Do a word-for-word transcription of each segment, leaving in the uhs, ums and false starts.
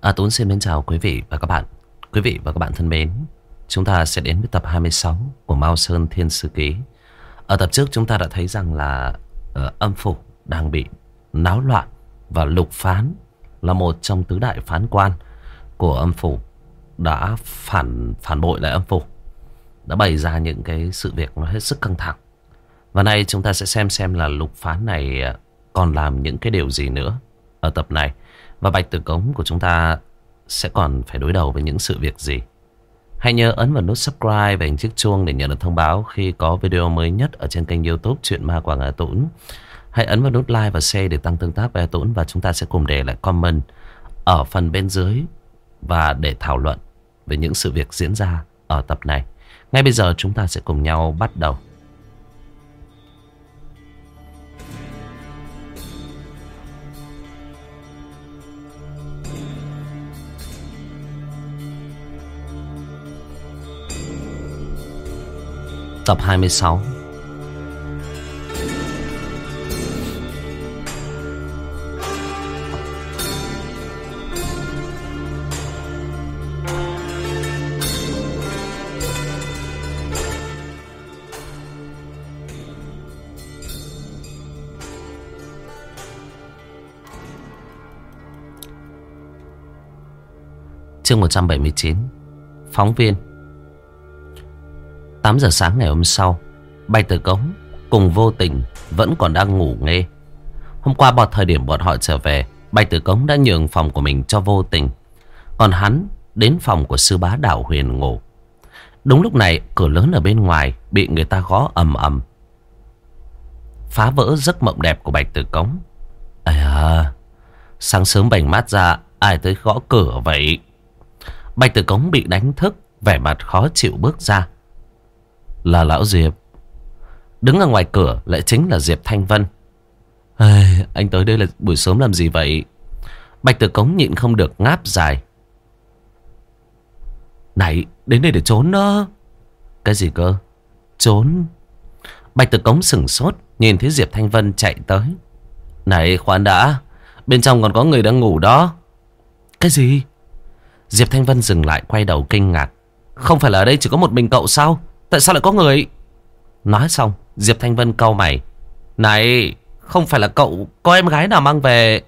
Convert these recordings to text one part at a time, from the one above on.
À, Tuấn xin mến chào quý vị và các bạn. Quý vị và các bạn thân mến, chúng ta sẽ đến với tập hai mươi sáu của Mao Sơn Thiên Sư Ký. Ở tập trước chúng ta đã thấy rằng là uh, âm phủ đang bị náo loạn và Lục Phán là một trong tứ đại phán quan của âm phủ đã phản phản bội lại âm phủ, đã bày ra những cái sự việc nó hết sức căng thẳng. Và nay chúng ta sẽ xem xem là Lục Phán này còn làm những cái điều gì nữa ở tập này. Và Bạch Tử Cống của chúng ta sẽ còn phải đối đầu với những sự việc gì. Hãy nhớ ấn vào nút subscribe và hình chiếc chuông để nhận được thông báo khi có video mới nhất ở trên kênh YouTube Chuyện Ma Quảng Hà Tũng. Hãy ấn vào nút like và share để tăng tương tác với Hà Tũng. Và chúng ta sẽ cùng để lại comment ở phần bên dưới và để thảo luận về những sự việc diễn ra ở tập này. Ngay bây giờ chúng ta sẽ cùng nhau bắt đầu. Tập hai mươi sáu. Chương một trăm bảy mươi chín. Phóng viên. Tám giờ sáng ngày hôm sau, Bạch Tử Cống cùng Vô Tình vẫn còn đang ngủ nghê. Hôm qua vào thời điểm bọn họ trở về, Bạch Tử Cống đã nhường phòng của mình cho Vô Tình, còn hắn đến phòng của sư bá Đạo Huyền ngủ. Đúng lúc này, cửa lớn ở bên ngoài bị người ta gõ ầm ầm, phá vỡ giấc mộng đẹp của Bạch Tử Cống. Ây à, sáng sớm bảnh mắt ra, ai tới gõ cửa vậy? Bạch Tử Cống bị đánh thức, vẻ mặt khó chịu bước ra. Là lão Diệp. Đứng ở ngoài cửa lại chính là Diệp Thanh Vân. Ê, anh tới đây là buổi sớm làm gì vậy? Bạch Tử Cống nhịn không được ngáp dài. Này, đến đây để trốn đó. Cái gì cơ? Trốn? Bạch Tử Cống sửng sốt, nhìn thấy Diệp Thanh Vân chạy tới. Này, khoan đã, bên trong còn có người đang ngủ đó. Cái gì? Diệp Thanh Vân dừng lại, quay đầu kinh ngạc. Không phải là ở đây chỉ có một mình cậu sao? Tại sao lại có người? Nói xong, Diệp Thanh Vân cau mày. Này, không phải là cậu có em gái nào mang về?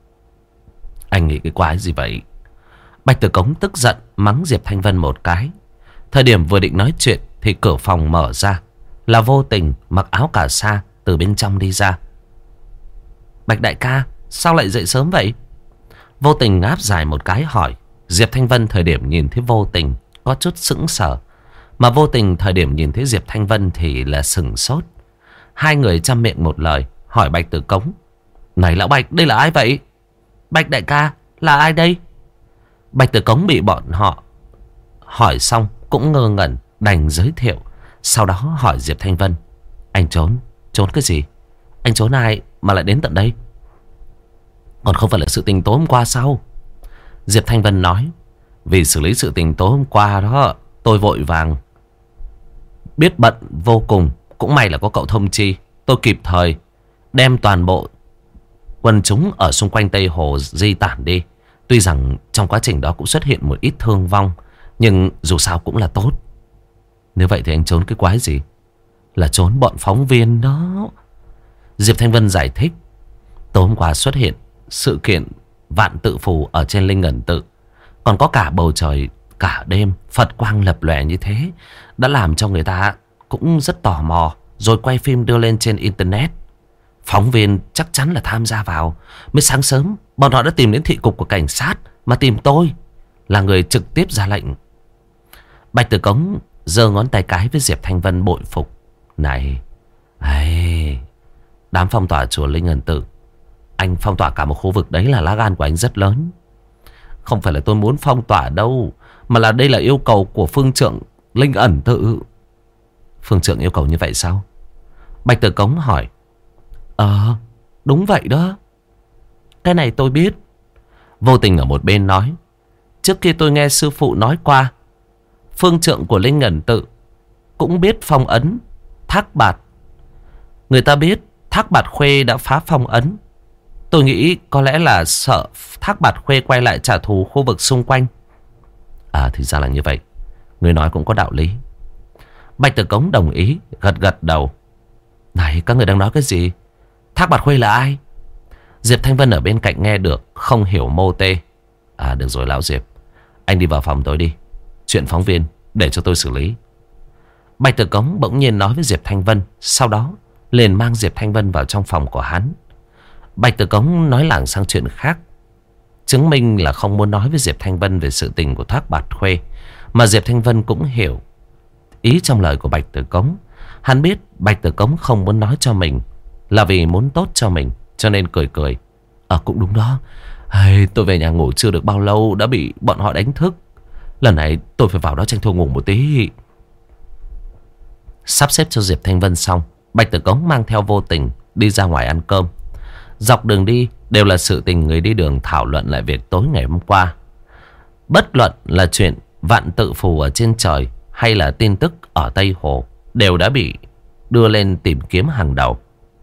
Anh nghĩ cái quái gì vậy? Bạch Tử Cống tức giận mắng Diệp Thanh Vân một cái. Thời điểm vừa định nói chuyện thì cửa phòng mở ra, là Vô Tình mặc áo cà sa từ bên trong đi ra. Bạch đại ca, sao lại dậy sớm vậy? Vô Tình ngáp dài một cái hỏi. Diệp Thanh Vân thời điểm nhìn thấy Vô Tình có chút sững sờ, mà Vô Tình thời điểm nhìn thấy Diệp Thanh Vân thì là sừng sốt. Hai người chăm miệng một lời hỏi Bạch Tử Cống. Này lão Bạch, đây là ai vậy? Bạch đại ca, là ai đây? Bạch Tử Cống bị bọn họ hỏi xong cũng ngơ ngẩn, đành giới thiệu. Sau đó hỏi Diệp Thanh Vân. Anh trốn, trốn cái gì? Anh trốn ai mà lại đến tận đây? Còn không phải là sự tình tối hôm qua sao? Diệp Thanh Vân nói. Vì xử lý sự tình tối hôm qua đó, tôi vội vàng, biết bận vô cùng. Cũng may là có cậu thông chi, tôi kịp thời đem toàn bộ quân chúng ở xung quanh Tây Hồ di tản đi. Tuy rằng trong quá trình đó cũng xuất hiện một ít thương vong, nhưng dù sao cũng là tốt. Nếu vậy thì anh trốn cái quái gì? Là trốn bọn phóng viên đó. Diệp Thanh Vân giải thích. Tối hôm qua xuất hiện sự kiện vạn tự phù ở trên Linh Ẩn Tự, còn có cả bầu trời cả đêm Phật quang lập lòe như thế, đã làm cho người ta cũng rất tò mò, rồi quay phim đưa lên trên internet. Phóng viên chắc chắn là tham gia vào. Mới sáng sớm bọn họ đã tìm đến thị cục của cảnh sát mà tìm tôi, là người trực tiếp ra lệnh. Bạch Tử Cống giơ ngón tay cái với Diệp Thanh Vân bội phục. Này, ấy, đám phong tỏa chùa Linh Ẩn Tự, anh phong tỏa cả một khu vực đấy là lá gan của anh rất lớn. Không phải là tôi muốn phong tỏa đâu, mà là đây là yêu cầu của phương trượng Linh Ẩn Tự. Phương trượng yêu cầu như vậy sao? Bạch Tử Cống hỏi. Ờ, đúng vậy đó. Cái này tôi biết. Vô Tình ở một bên nói. Trước kia tôi nghe sư phụ nói qua, phương trượng của Linh Ẩn Tự cũng biết phong ấn Thác Bạt. Người ta biết Thác Bạt Khuê đã phá phong ấn. Tôi nghĩ có lẽ là sợ Thác Bạt Khuê quay lại trả thù khu vực xung quanh. À thì ra là như vậy. Người nói cũng có đạo lý. Bạch Tử Cống đồng ý, gật gật đầu. Này, các người đang nói cái gì? Thác Bạt Khuê là ai? Diệp Thanh Vân ở bên cạnh nghe được, không hiểu mô tê. À được rồi lão Diệp, anh đi vào phòng tôi đi. Chuyện phóng viên để cho tôi xử lý. Bạch Tử Cống bỗng nhiên nói với Diệp Thanh Vân. Sau đó liền mang Diệp Thanh Vân vào trong phòng của hắn. Bạch Tử Cống nói lảng sang chuyện khác, chứng minh là không muốn nói với Diệp Thanh Vân về sự tình của Thác Bạt Khuê. Mà Diệp Thanh Vân cũng hiểu ý trong lời của Bạch Tử Cống. Hắn biết Bạch Tử Cống không muốn nói cho mình là vì muốn tốt cho mình, cho nên cười cười. À cũng đúng đó. Hay, tôi về nhà ngủ chưa được bao lâu đã bị bọn họ đánh thức. Lần này tôi phải vào đó tranh thủ ngủ một tí. Sắp xếp cho Diệp Thanh Vân xong, Bạch Tử Cống mang theo Vô Tình đi ra ngoài ăn cơm. Dọc đường đi đều là sự tình người đi đường thảo luận lại việc tối ngày hôm qua. Bất luận là chuyện vạn tự phù ở trên trời hay là tin tức ở Tây Hồ đều đã bị đưa lên tìm kiếm hàng đầu.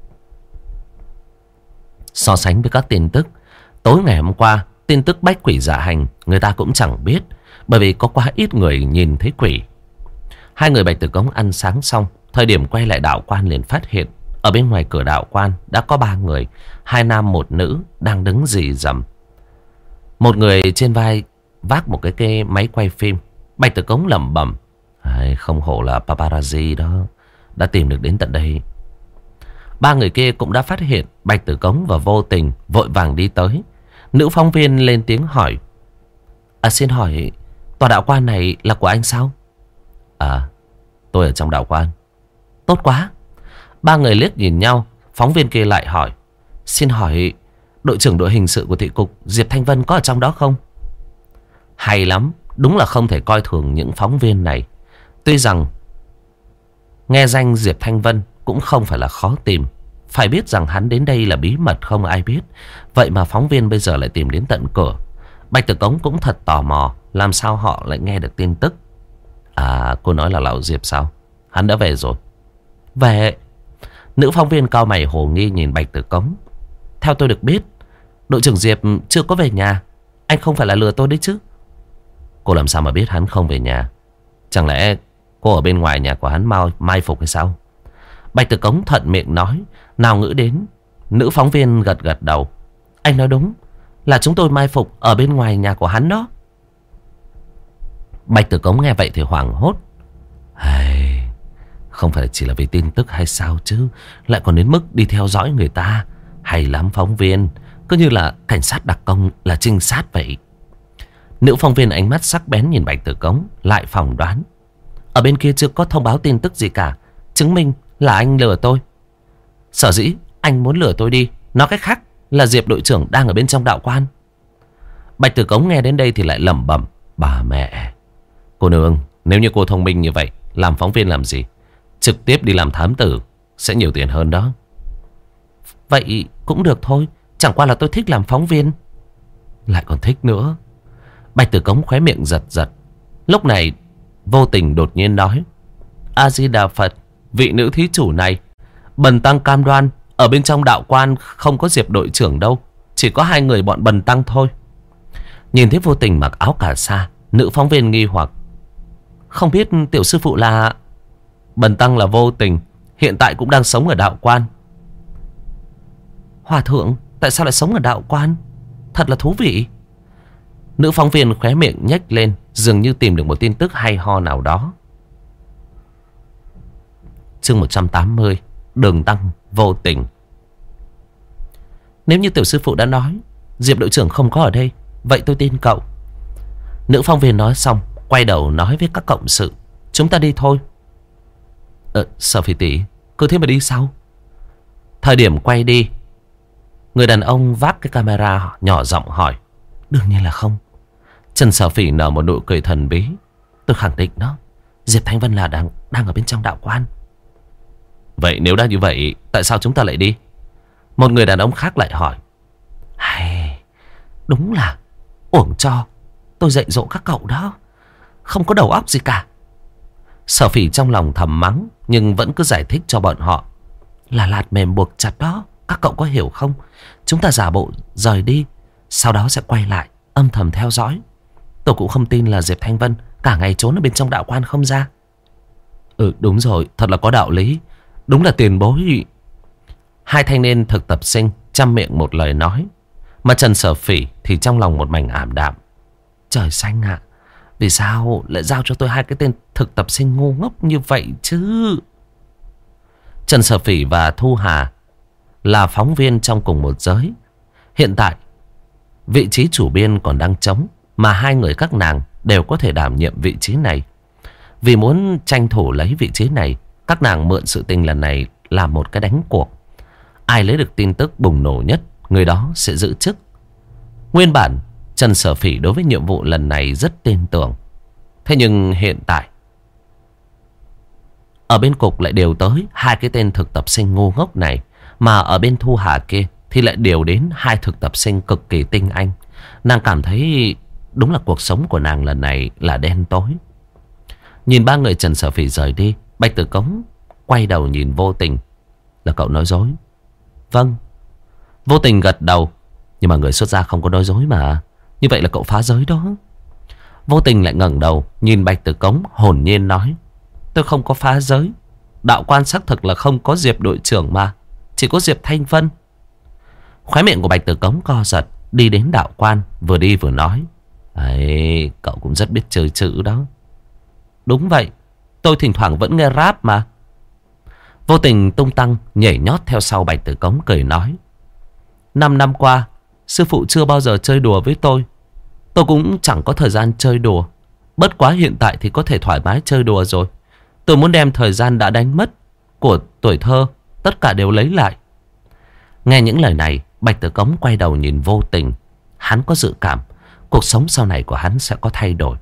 So sánh với các tin tức tối ngày hôm qua, tin tức bách quỷ dạ hành người ta cũng chẳng biết, bởi vì có quá ít người nhìn thấy quỷ. Hai người Bạch Tử Cống ăn sáng xong, thời điểm quay lại đạo quan liền phát hiện ở bên ngoài cửa đạo quan đã có ba người, hai nam một nữ đang đứng rì rầm. Một người trên vai vác một cái, cái máy quay phim. Bạch Tử Cống lẩm bẩm, không hổ là paparazzi đó, đã tìm được đến tận đây. Ba người kia cũng đã phát hiện Bạch Tử Cống và Vô Tình, vội vàng đi tới. Nữ phóng viên lên tiếng hỏi, à xin hỏi tòa đạo quan này là của anh sao? À tôi ở trong đạo quan. Tốt quá. Ba người liếc nhìn nhau. Phóng viên kia lại hỏi, xin hỏi đội trưởng đội hình sự của thị cục Diệp Thanh Vân có ở trong đó không? Hay lắm. Đúng là không thể coi thường những phóng viên này. Tuy rằng nghe danh Diệp Thanh Vân cũng không phải là khó tìm. Phải biết rằng hắn đến đây là bí mật không ai biết. Vậy mà phóng viên bây giờ lại tìm đến tận cửa. Bạch Tử Cống cũng thật tò mò, làm sao họ lại nghe được tin tức. À cô nói là lão Diệp sao? Hắn đã về rồi. Về. Nữ phóng viên cao mày hồ nghi nhìn Bạch Tử Cống. Theo tôi được biết, đội trưởng Diệp chưa có về nhà. Anh không phải là lừa tôi đấy chứ? Cô làm sao mà biết hắn không về nhà? Chẳng lẽ cô ở bên ngoài nhà của hắn mai, mai phục hay sao? Bạch Tử Cống thuận miệng nói, nào ngữ đến. Nữ phóng viên gật gật đầu. Anh nói đúng, là chúng tôi mai phục ở bên ngoài nhà của hắn đó. Bạch Tử Cống nghe vậy thì hoảng hốt. Hay, không phải chỉ là vì tin tức hay sao chứ, lại còn đến mức đi theo dõi người ta. Hay lắm phóng viên, cứ như là cảnh sát đặc công, là trinh sát vậy. Nữ phóng viên ánh mắt sắc bén nhìn Bạch Tử Cống, lại phỏng đoán. Ở bên kia chưa có thông báo tin tức gì cả, chứng minh là anh lừa tôi. Sở dĩ anh muốn lừa tôi đi, nói cách khác là Diệp đội trưởng đang ở bên trong đạo quan. Bạch Tử Cống nghe đến đây thì lại lẩm bẩm, bà mẹ. Cô nương, nếu như cô thông minh như vậy, làm phóng viên làm gì? Trực tiếp đi làm thám tử sẽ nhiều tiền hơn đó. Vậy cũng được thôi, chẳng qua là tôi thích làm phóng viên. Lại còn thích nữa. Bạch Tử Cống khóe miệng giật giật. Lúc này Vô Tình đột nhiên nói, A Di Đà Phật, vị nữ thí chủ này, bần tăng cam đoan ở bên trong đạo quan không có Diệp đội trưởng đâu, chỉ có hai người bọn bần tăng thôi. Nhìn thấy Vô Tình mặc áo cà sa, nữ phóng viên nghi hoặc, không biết tiểu sư phụ là... Bần tăng là Vô Tình, hiện tại cũng đang sống ở đạo quan. Hòa thượng tại sao lại sống ở đạo quan? Thật là thú vị. Nữ phóng viên khóe miệng nhếch lên, dường như tìm được một tin tức hay ho nào đó. Chương một trăm tám mươi, Đường Tăng Vô Tình. Nếu như tiểu sư phụ đã nói Diệp đội trưởng không có ở đây, vậy tôi tin cậu. Nữ phóng viên nói xong, quay đầu nói với các cộng sự, chúng ta đi thôi. Ờ, Sở Phỉ tỷ, cứ thế mà đi sao? Thời điểm quay đi, người đàn ông vác cái camera nhỏ giọng hỏi. Đương nhiên là không. Trần Sở Phỉ nở một nụ cười thần bí. Tôi khẳng định đó, Diệp Thanh Vân là đang, đang ở bên trong đạo quan. Vậy nếu đã như vậy, tại sao chúng ta lại đi? Một người đàn ông khác lại hỏi. Hay, đúng là uổng cho tôi dạy dỗ các cậu đó, không có đầu óc gì cả. Sở Phỉ trong lòng thầm mắng, nhưng vẫn cứ giải thích cho bọn họ. Là lạt mềm buộc chặt đó, Các cậu có hiểu không? Chúng ta giả bộ rời đi, sau đó sẽ quay lại âm thầm theo dõi. Tôi cũng không tin là Diệp Thanh Vân cả ngày trốn ở bên trong đạo quan không ra. Ừ đúng rồi, thật là có đạo lý. Đúng là tiền bối. Hai thanh niên thực tập sinh chăm miệng một lời nói, mà Trần Sở Phỉ thì trong lòng một mảnh ảm đạm. Trời xanh ạ, à, vì sao lại giao cho tôi hai cái tên thực tập sinh ngu ngốc như vậy chứ? Trần Sở Phỉ và Thu Hà là phóng viên trong cùng một giới. Hiện tại vị trí chủ biên còn đang trống, mà hai người các nàng đều có thể đảm nhiệm vị trí này. Vì muốn tranh thủ lấy vị trí này, các nàng mượn sự tình lần này làm một cái đánh cuộc. Ai lấy được tin tức bùng nổ nhất, người đó sẽ giữ chức. Nguyên bản Trần Sở Phỉ đối với nhiệm vụ lần này rất tin tưởng. Thế nhưng hiện tại ở bên cục lại đều tới hai cái tên thực tập sinh ngu ngốc này, mà ở bên Thu Hà kia thì lại đều đến hai thực tập sinh cực kỳ tinh anh. Nàng cảm thấy đúng là cuộc sống của nàng lần này là đen tối. Nhìn ba người Trần Sở Phỉ rời đi, Bạch Tử Cống quay đầu nhìn Vô Tình. Là cậu nói dối? Vâng. Vô Tình gật đầu. Nhưng mà người xuất gia không có nói dối mà. Như vậy là cậu phá giới đó. Vô Tình lại ngẩng đầu nhìn Bạch Tử Cống, hồn nhiên nói: tôi không có phá giới. Đạo quan xác thực là không có Diệp đội trưởng mà, chỉ có Diệp Thanh Vân. Khóe miệng của Bạch Tử Cống co giật, đi đến đạo quan, vừa đi vừa nói: ấy, cậu cũng rất biết chơi chữ đó. Đúng vậy, tôi thỉnh thoảng vẫn nghe rap mà. Vô Tình tung tăng nhảy nhót theo sau Bạch Tử Cống, cười nói: Năm năm qua sư phụ chưa bao giờ chơi đùa với tôi. Tôi cũng chẳng có thời gian chơi đùa. Bất quá hiện tại thì có thể thoải mái chơi đùa rồi. Tôi muốn đem thời gian đã đánh mất của tuổi thơ tất cả đều lấy lại. Nghe những lời này, Bạch Tử Cống quay đầu nhìn Vô Tình. Hắn có dự cảm cuộc sống sau này của hắn sẽ có thay đổi.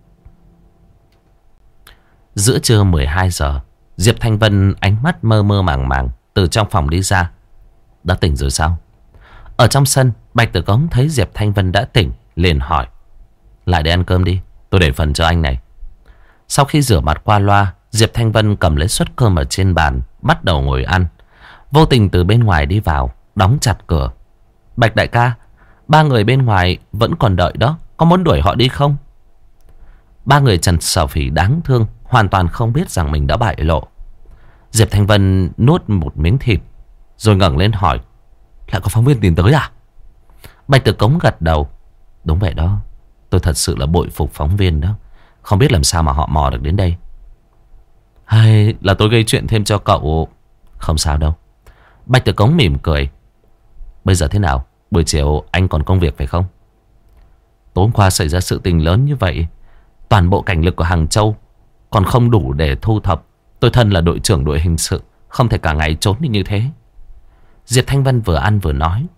Giữa trưa mười hai giờ, Diệp Thanh Vân ánh mắt mơ mơ màng màng từ trong phòng đi ra. Đã tỉnh rồi sao? Ở trong sân, Bạch Tử Cống thấy Diệp Thanh Vân đã tỉnh, liền hỏi: lại để ăn cơm đi, tôi để phần cho anh này. Sau khi rửa mặt qua loa, Diệp Thanh Vân cầm lấy suất cơm ở trên bàn, bắt đầu ngồi ăn. Vô Tình từ bên ngoài đi vào, đóng chặt cửa. Bạch đại ca, ba người bên ngoài vẫn còn đợi đó, có muốn đuổi họ đi không? Ba người Trần Sở Phỉ đáng thương, hoàn toàn không biết rằng mình đã bại lộ. Diệp Thanh Vân nuốt một miếng thịt, rồi ngẩng lên hỏi: lại có phóng viên tìm tới à? Bạch Tử Cống gật đầu: đúng vậy đó, tôi thật sự là bội phục phóng viên đó. Không biết làm sao mà họ mò được đến đây. Hay là tôi gây chuyện thêm cho cậu? Không sao đâu. Bạch Tử Cống mỉm cười: bây giờ thế nào? Buổi chiều anh còn công việc phải không? Tối hôm qua xảy ra sự tình lớn như vậy, toàn bộ cảnh lực của Hàng Châu còn không đủ để thu thập. Tôi thân là đội trưởng đội hình sự, không thể cả ngày trốn đi như thế. Diệp Thanh Vân vừa ăn vừa nói: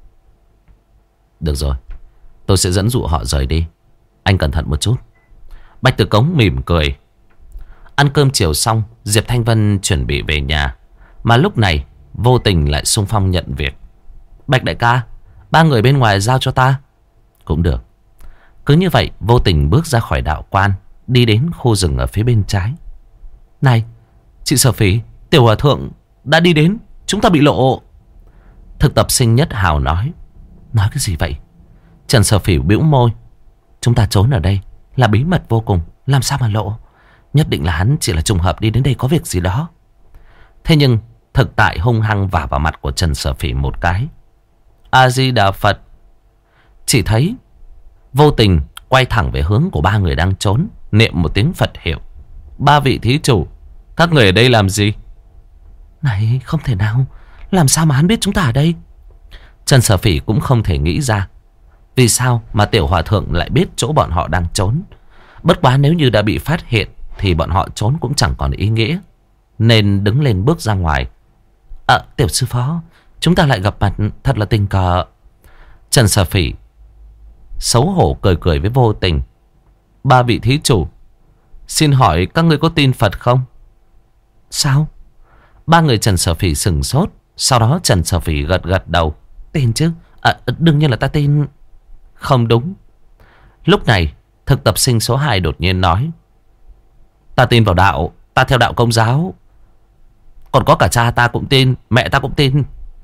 được rồi, tôi sẽ dẫn dụ họ rời đi. Anh cẩn thận một chút. Bạch Tử Cống mỉm cười. Ăn cơm chiều xong, Diệp Thanh Vân chuẩn bị về nhà. Mà lúc này Vô Tình lại xung phong nhận việc. Bạch đại ca, ba người bên ngoài giao cho ta. Cũng được. Cứ như vậy, Vô Tình bước ra khỏi đạo quan, đi đến khu rừng ở phía bên trái. Này, chị Sở Phỉ, Tiểu Hòa Thượng đã đi đến, chúng ta bị lộ. Thực tập sinh Nhất Hào nói. Nói cái gì vậy? Trần Sở Phỉ bĩu môi. Chúng ta trốn ở đây là bí mật vô cùng, làm sao mà lộ? Nhất định là hắn chỉ là trùng hợp đi đến đây có việc gì đó. Thế nhưng thực tại hung hăng vả vào mặt của Trần Sở Phỉ một cái. A Di Đà Phật. Chỉ thấy Vô Tình quay thẳng về hướng của ba người đang trốn, niệm một tiếng Phật hiệu. Ba vị thí chủ, các người ở đây làm gì? Này, không thể nào. Làm sao mà hắn biết chúng ta ở đây? Trần Sở Phỉ cũng không thể nghĩ ra vì sao mà Tiểu Hòa Thượng lại biết chỗ bọn họ đang trốn. Bất quá nếu như đã bị phát hiện thì bọn họ trốn cũng chẳng còn ý nghĩa, nên đứng lên bước ra ngoài. À, Tiểu sư phó, chúng ta lại gặp mặt, thật là tình cờ. Trần Sở Phỉ xấu hổ cười cười với Vô Tình. Ba vị thí chủ, xin hỏi các ngươi có tin Phật không? Sao? Ba người Trần Sở Phỉ sửng sốt. Sau đó Trần Sở Phỉ gật gật đầu. Tin chứ? À, đương nhiên là ta tin. Không đúng. Lúc này thực tập sinh số hai đột nhiên nói. Ta tin vào đạo, ta theo đạo Công giáo. Còn có cả cha ta cũng tin, mẹ ta cũng tin.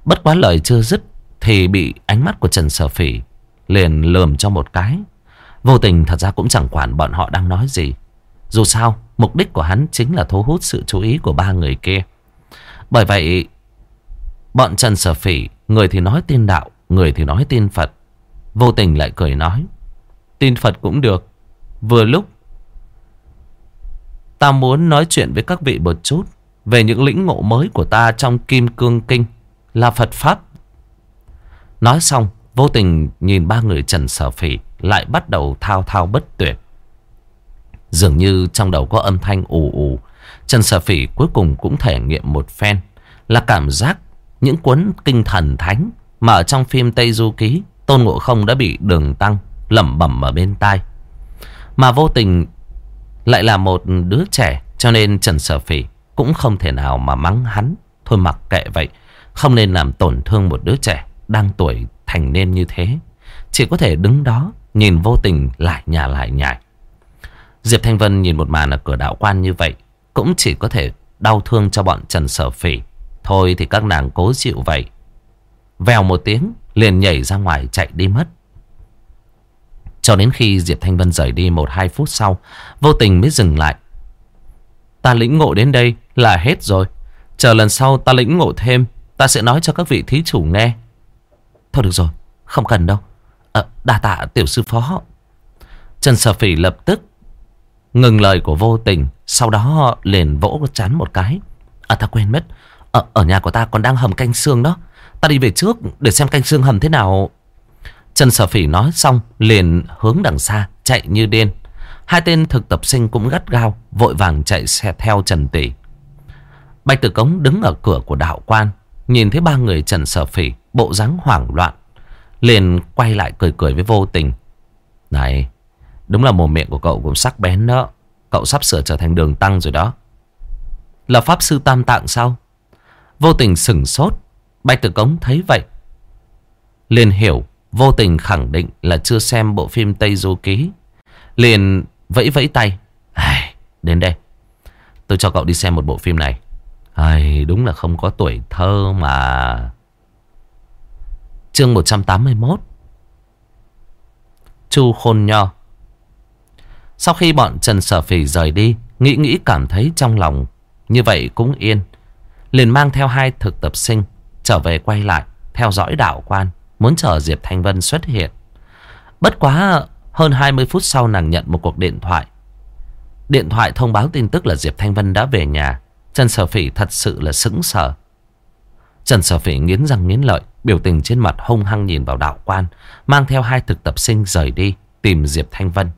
Bất quá lời chưa dứt thì bị ánh mắt của Trần Sở Phỉ liền lườm cho một cái. Vô Tình thật ra cũng chẳng quản bọn họ đang nói gì. Dù sao mục đích của hắn chính là thu hút sự chú ý của ba người kia. Bởi vậy bọn Trần Sở Phỉ, người thì nói tin đạo, người thì nói tin Phật. Vô Tình lại cười nói, tin Phật cũng được. Vừa lúc ta muốn nói chuyện với các vị một chút về những lĩnh ngộ mới của ta trong Kim Cương Kinh là Phật Pháp. Nói xong, Vô Tình nhìn ba người Trần Sở Phỉ lại bắt đầu thao thao bất tuyệt. Dường như trong đầu có âm thanh ù ù. Trần Sở Phỉ cuối cùng cũng thể nghiệm một phen là cảm giác những cuốn kinh thần thánh mà ở trong phim Tây Du Ký Tôn Ngộ Không đã bị Đường Tăng lẩm bẩm ở bên tai. Mà Vô Tình lại là một đứa trẻ, cho nên Trần Sở Phỉ cũng không thể nào mà mắng hắn. Thôi mặc kệ vậy, không nên làm tổn thương một đứa trẻ đang tuổi thành niên như thế. Chỉ có thể đứng đó nhìn Vô Tình lại nhả lại nhải. Diệp Thanh Vân nhìn một màn ở cửa đạo quan như vậy cũng chỉ có thể đau thương cho bọn Trần Sở Phỉ. Thôi thì các nàng cố chịu vậy. Vèo một tiếng liền nhảy ra ngoài chạy đi mất. Cho đến khi Diệp Thanh Vân rời đi một hai phút sau, Vô Tình mới dừng lại. Ta lĩnh ngộ đến đây là hết rồi. Chờ lần sau ta lĩnh ngộ thêm, ta sẽ nói cho các vị thí chủ nghe. Thôi được rồi, không cần đâu. à, Đa tạ tiểu sư phó. Trần Sở Phỉ lập tức ngừng lời của Vô Tình, sau đó liền vỗ chán một cái. À ta quên mất, ở, ở nhà của ta còn đang hầm canh xương đó. Ta đi về trước để xem canh xương hầm thế nào. Trần Sở Phỉ nói xong liền hướng đằng xa chạy như điên. Hai tên thực tập sinh cũng gắt gao vội vàng chạy xe theo Trần Tỷ. Bạch Tử Cống đứng ở cửa của đạo quan, nhìn thấy ba người Trần Sở Phỉ bộ dáng hoảng loạn, liền quay lại cười cười với Vô Tình. Này, đúng là mồm miệng của cậu cũng sắc bén đó. Cậu sắp sửa trở thành Đường Tăng rồi đó. Là Pháp Sư Tam Tạng sao? Vô Tình sửng sốt. Bạch Tử Cống thấy vậy liền hiểu Vô Tình khẳng định là chưa xem bộ phim Tây Du Ký. Liền vẫy vẫy tay. Ai, đến đây, tôi cho cậu đi xem một bộ phim này. Ai, đúng là không có tuổi thơ mà. Chương một trăm tám mươi mốt, Chu Khôn Nho. Sau khi bọn Trần Sở Phỉ rời đi, nghĩ nghĩ cảm thấy trong lòng như vậy cũng yên, liền mang theo hai thực tập sinh trở về quay lại theo dõi đạo quan, muốn chờ Diệp Thanh Vân xuất hiện. Bất quá hơn hai mươi phút sau, nàng nhận một cuộc điện thoại. Điện thoại thông báo tin tức là Diệp Thanh Vân đã về nhà. Trần Sở Phỉ thật sự là sững sờ. Trần Sở Phỉ nghiến răng nghiến lợi, biểu tình trên mặt hung hăng nhìn vào đạo quan, mang theo hai thực tập sinh rời đi tìm Diệp Thanh Vân.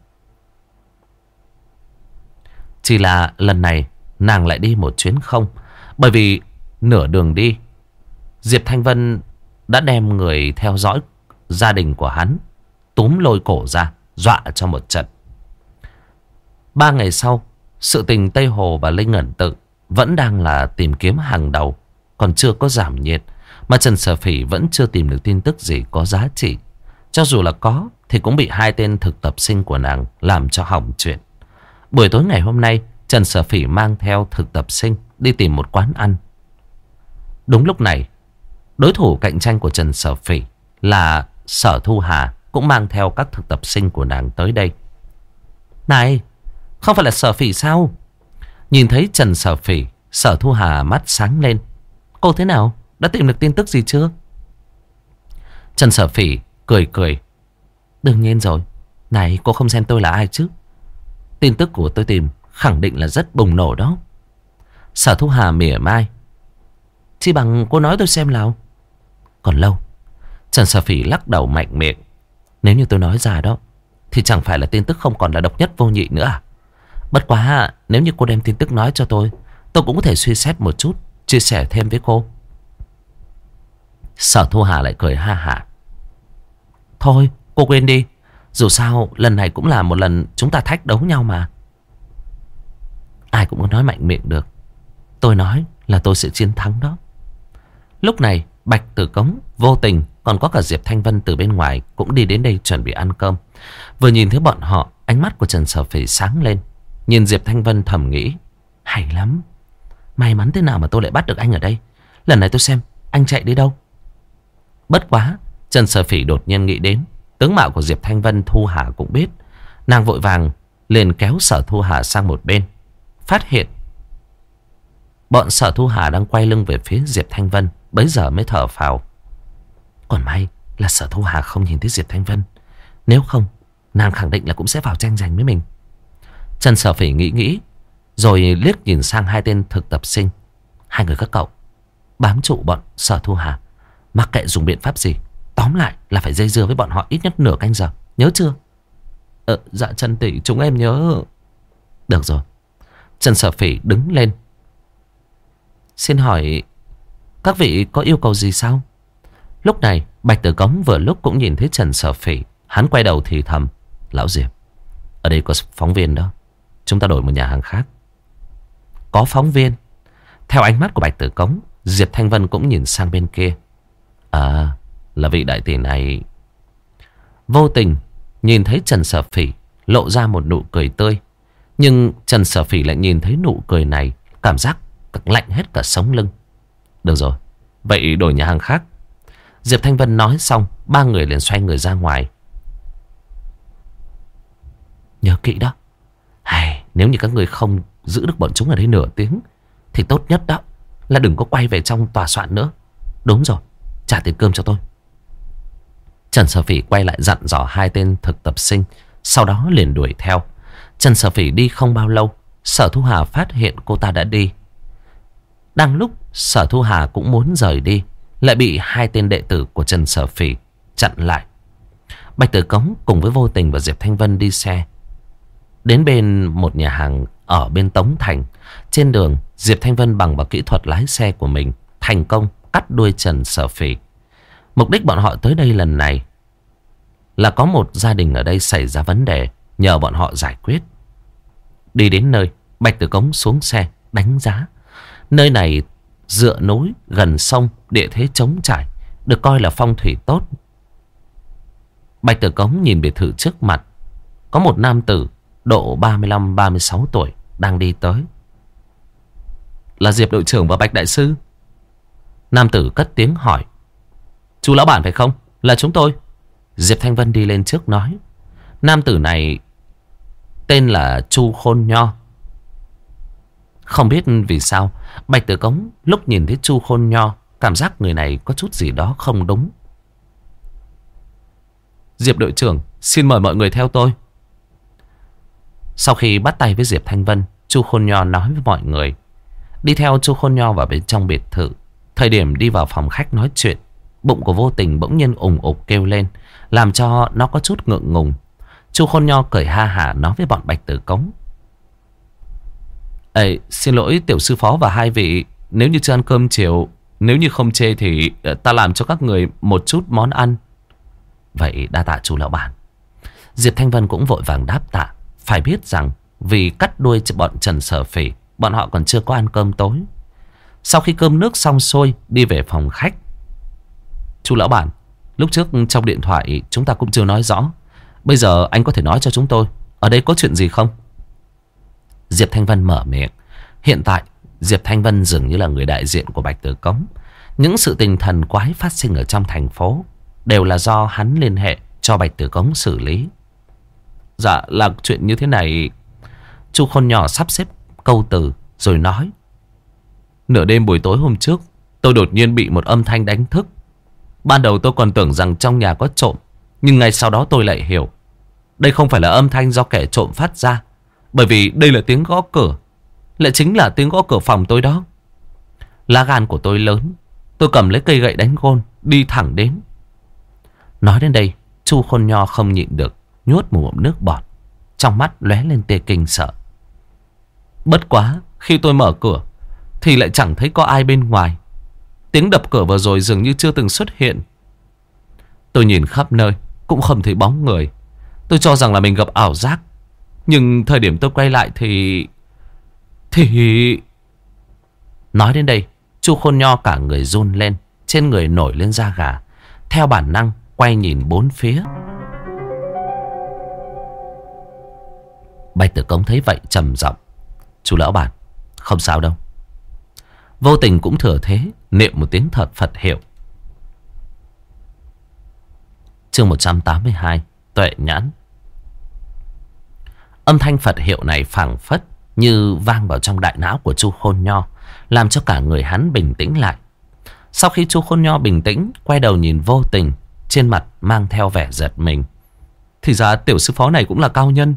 Chỉ là lần này nàng lại đi một chuyến không. Bởi vì nửa đường đi, Diệp Thanh Vân đã đem người theo dõi gia đình của hắn túm lôi cổ ra, dọa cho một trận. Ba ngày sau, sự tình Tây Hồ và Linh Ẩn Tự vẫn đang là tìm kiếm hàng đầu, còn chưa có giảm nhiệt. Mà Trần Sở Phỉ vẫn chưa tìm được tin tức gì có giá trị. Cho dù là có thì cũng bị hai tên thực tập sinh của nàng làm cho hỏng chuyện. Buổi tối ngày hôm nay, Trần Sở Phỉ mang theo thực tập sinh đi tìm một quán ăn. Đúng lúc này, đối thủ cạnh tranh của Trần Sở Phỉ là Sở Thu Hà cũng mang theo các thực tập sinh của nàng tới đây. Này, không phải là Sở Phỉ sao? Nhìn thấy Trần Sở Phỉ, Sở Thu Hà mắt sáng lên. Cô thế nào? Đã tìm được tin tức gì chưa? Trần Sở Phỉ cười cười. Đương nhiên rồi. Này, cô không xem tôi là ai chứ? Tin tức của tôi tìm khẳng định là rất bùng nổ đó. Sở Thu Hà mỉa mai. Chỉ bằng cô nói tôi xem nào. Còn lâu. Trần Sở Phỉ lắc đầu mạnh miệng. Nếu như tôi nói ra đó thì chẳng phải là tin tức không còn là độc nhất vô nhị nữa à? Bất quá nếu như cô đem tin tức nói cho tôi, tôi cũng có thể suy xét một chút, chia sẻ thêm với cô. Sở Thu Hà lại cười ha hả. Thôi cô quên đi. Dù sao lần này cũng là một lần chúng ta thách đấu nhau mà. Ai cũng có nói mạnh miệng được. Tôi nói là tôi sẽ chiến thắng đó. Lúc này Bạch Tử Cống, Vô Tình, còn có cả Diệp Thanh Vân từ bên ngoài cũng đi đến đây chuẩn bị ăn cơm. Vừa nhìn thấy bọn họ, ánh mắt của Trần Sở Phỉ sáng lên. Nhìn Diệp Thanh Vân thầm nghĩ, hay lắm. May mắn thế nào mà tôi lại bắt được anh ở đây. Lần này tôi xem anh chạy đi đâu Bất quá, Trần Sở Phỉ đột nhiên nghĩ đến tướng mạo của Diệp Thanh Vân, Thu Hà cũng biết. Nàng vội vàng liền kéo Sở Thu Hà sang một bên, phát hiện bọn Sở Thu Hà đang quay lưng về phía Diệp Thanh Vân. Bấy giờ mới thở phào. Còn may là Sở Thu Hà không nhìn thấy Diệp Thanh Vân, nếu không nàng khẳng định là cũng sẽ vào tranh giành với mình. Trần Sở Phỉ nghĩ nghĩ, rồi liếc nhìn sang hai tên thực tập sinh. Hai người các cậu bám trụ bọn Sở Thu Hà, mặc kệ dùng biện pháp gì, tóm lại là phải dây dưa với bọn họ ít nhất nửa canh giờ, nhớ chưa? Ờ, dạ Trần tỷ, chúng em nhớ. Được rồi. Trần Sở Phỉ đứng lên. Xin hỏi các vị có yêu cầu gì sao? Lúc này Bạch Tử Cống vừa lúc cũng nhìn thấy Trần Sở Phỉ. Hắn quay đầu thì thầm. Lão Diệp, ở đây có phóng viên đó, chúng ta đổi một nhà hàng khác. Có phóng viên? Theo ánh mắt của Bạch Tử Cống, Diệp Thanh Vân cũng nhìn sang bên kia. À, là vị đại tỷ này. Vô tình nhìn thấy Trần Sở Phỉ lộ ra một nụ cười tươi. Nhưng Trần Sở Phỉ lại nhìn thấy nụ cười này, cảm giác lạnh hết cả sống lưng. Được rồi, vậy đổi nhà hàng khác. Diệp Thanh Vân nói xong, ba người liền xoay người ra ngoài. Nhớ kỹ đó, hay, nếu như các người không giữ được bọn chúng ở đây nửa tiếng thì tốt nhất đó là đừng có quay về trong tòa soạn nữa. Đúng rồi, trả tiền cơm cho tôi. Trần Sở Phỉ quay lại dặn dò hai tên thực tập sinh, sau đó liền đuổi theo. Trần Sở Phỉ đi không bao lâu, Sở Thu Hà phát hiện cô ta đã đi. Đang lúc Sở Thu Hà cũng muốn rời đi, lại bị hai tên đệ tử của Trần Sở Phỉ chặn lại. Bạch Tử Cống cùng với Vô Tình và Diệp Thanh Vân đi xe đến bên một nhà hàng ở bên Tống Thành. Trên đường, Diệp Thanh Vân bằng vào kỹ thuật lái xe của mình thành công cắt đuôi Trần Sở Phỉ. Mục đích bọn họ tới đây lần này là có một gia đình ở đây xảy ra vấn đề, nhờ bọn họ giải quyết. Đi đến nơi, Bạch Tử Cống xuống xe đánh giá. Nơi này dựa núi, gần sông, địa thế trống trải, được coi là phong thủy tốt. Bạch Tử Cống nhìn biệt thự trước mặt, có một nam tử độ ba mươi lăm ba mươi sáu tuổi đang đi tới. Là Diệp đội trưởng và Bạch đại sư. Nam tử cất tiếng hỏi. Chú lão bản phải không? Là chúng tôi. Diệp Thanh Vân đi lên trước nói. Nam tử này tên là Chu Khôn Nho. Không biết vì sao Bạch Tử Cống lúc nhìn thấy Chu Khôn Nho cảm giác người này có chút gì đó không đúng. Diệp đội trưởng, xin mời mọi người theo tôi. Sau khi bắt tay với Diệp Thanh Vân, Chu Khôn Nho nói với mọi người. Đi theo Chu Khôn Nho vào bên trong biệt thự. Thời điểm đi vào phòng khách nói chuyện, bụng của Vô Tình bỗng nhiên ùng ục kêu lên, làm cho nó có chút ngượng ngùng. Chu Khôn Nho cười ha hả nói với bọn Bạch Tử Cống. Ê, xin lỗi tiểu sư phó và hai vị, nếu như chưa ăn cơm chiều, nếu như không chê thì ta làm cho các người một chút món ăn. Vậy đa tạ chú lão bản. Diệp Thanh Vân cũng vội vàng đáp tạ. Phải biết rằng vì cắt đuôi bọn Trần Sở Phỉ, bọn họ còn chưa có ăn cơm tối. Sau khi cơm nước xong xuôi, đi về phòng khách. Chú lão bản, lúc trước trong điện thoại chúng ta cũng chưa nói rõ, bây giờ anh có thể nói cho chúng tôi ở đây có chuyện gì không? Diệp Thanh Vân mở miệng. Hiện tại Diệp Thanh Vân dường như là người đại diện của Bạch Tử Cống. Những sự tình thần quái phát sinh ở trong thành phố đều là do hắn liên hệ cho Bạch Tử Cống xử lý. Dạ là chuyện như thế này. Chu Khôn Nhỏ sắp xếp câu từ rồi nói. Nửa đêm buổi tối hôm trước, tôi đột nhiên bị một âm thanh đánh thức. Ban đầu tôi còn tưởng rằng trong nhà có trộm, nhưng ngay sau đó tôi lại hiểu, đây không phải là âm thanh do kẻ trộm phát ra, bởi vì đây là tiếng gõ cửa, lại chính là tiếng gõ cửa phòng tôi đó. Lá gan của tôi lớn, tôi cầm lấy cây gậy đánh gôn, đi thẳng đến. Nói đến đây, Chu Khôn Nho không nhịn được, nhuốt một ngụm nước bọt, trong mắt lóe lên tia kinh sợ. Bất quá, khi tôi mở cửa thì lại chẳng thấy có ai bên ngoài. Tiếng đập cửa vừa rồi dường như chưa từng xuất hiện. Tôi nhìn khắp nơi cũng không thấy bóng người. Tôi cho rằng là mình gặp ảo giác, nhưng thời điểm tôi quay lại thì... Thì... Nói đến đây, Chu Khôn Nho cả người run lên, trên người nổi lên da gà. Theo bản năng quay nhìn bốn phía. Bạch Tử Cống thấy vậy trầm giọng. Chú lão bản, không sao đâu. Vô Tình cũng thừa thế niệm một tiếng thật Phật hiệu. Chương một trăm tám mươi hai, Tuệ nhãn. Âm thanh Phật hiệu này phảng phất như vang vào trong đại não của Chu Khôn Nho, làm cho cả người hắn bình tĩnh lại. Sau khi Chu Khôn Nho bình tĩnh, quay đầu nhìn Vô Tình, trên mặt mang theo vẻ giật mình. Thì ra tiểu sư phó này cũng là cao nhân.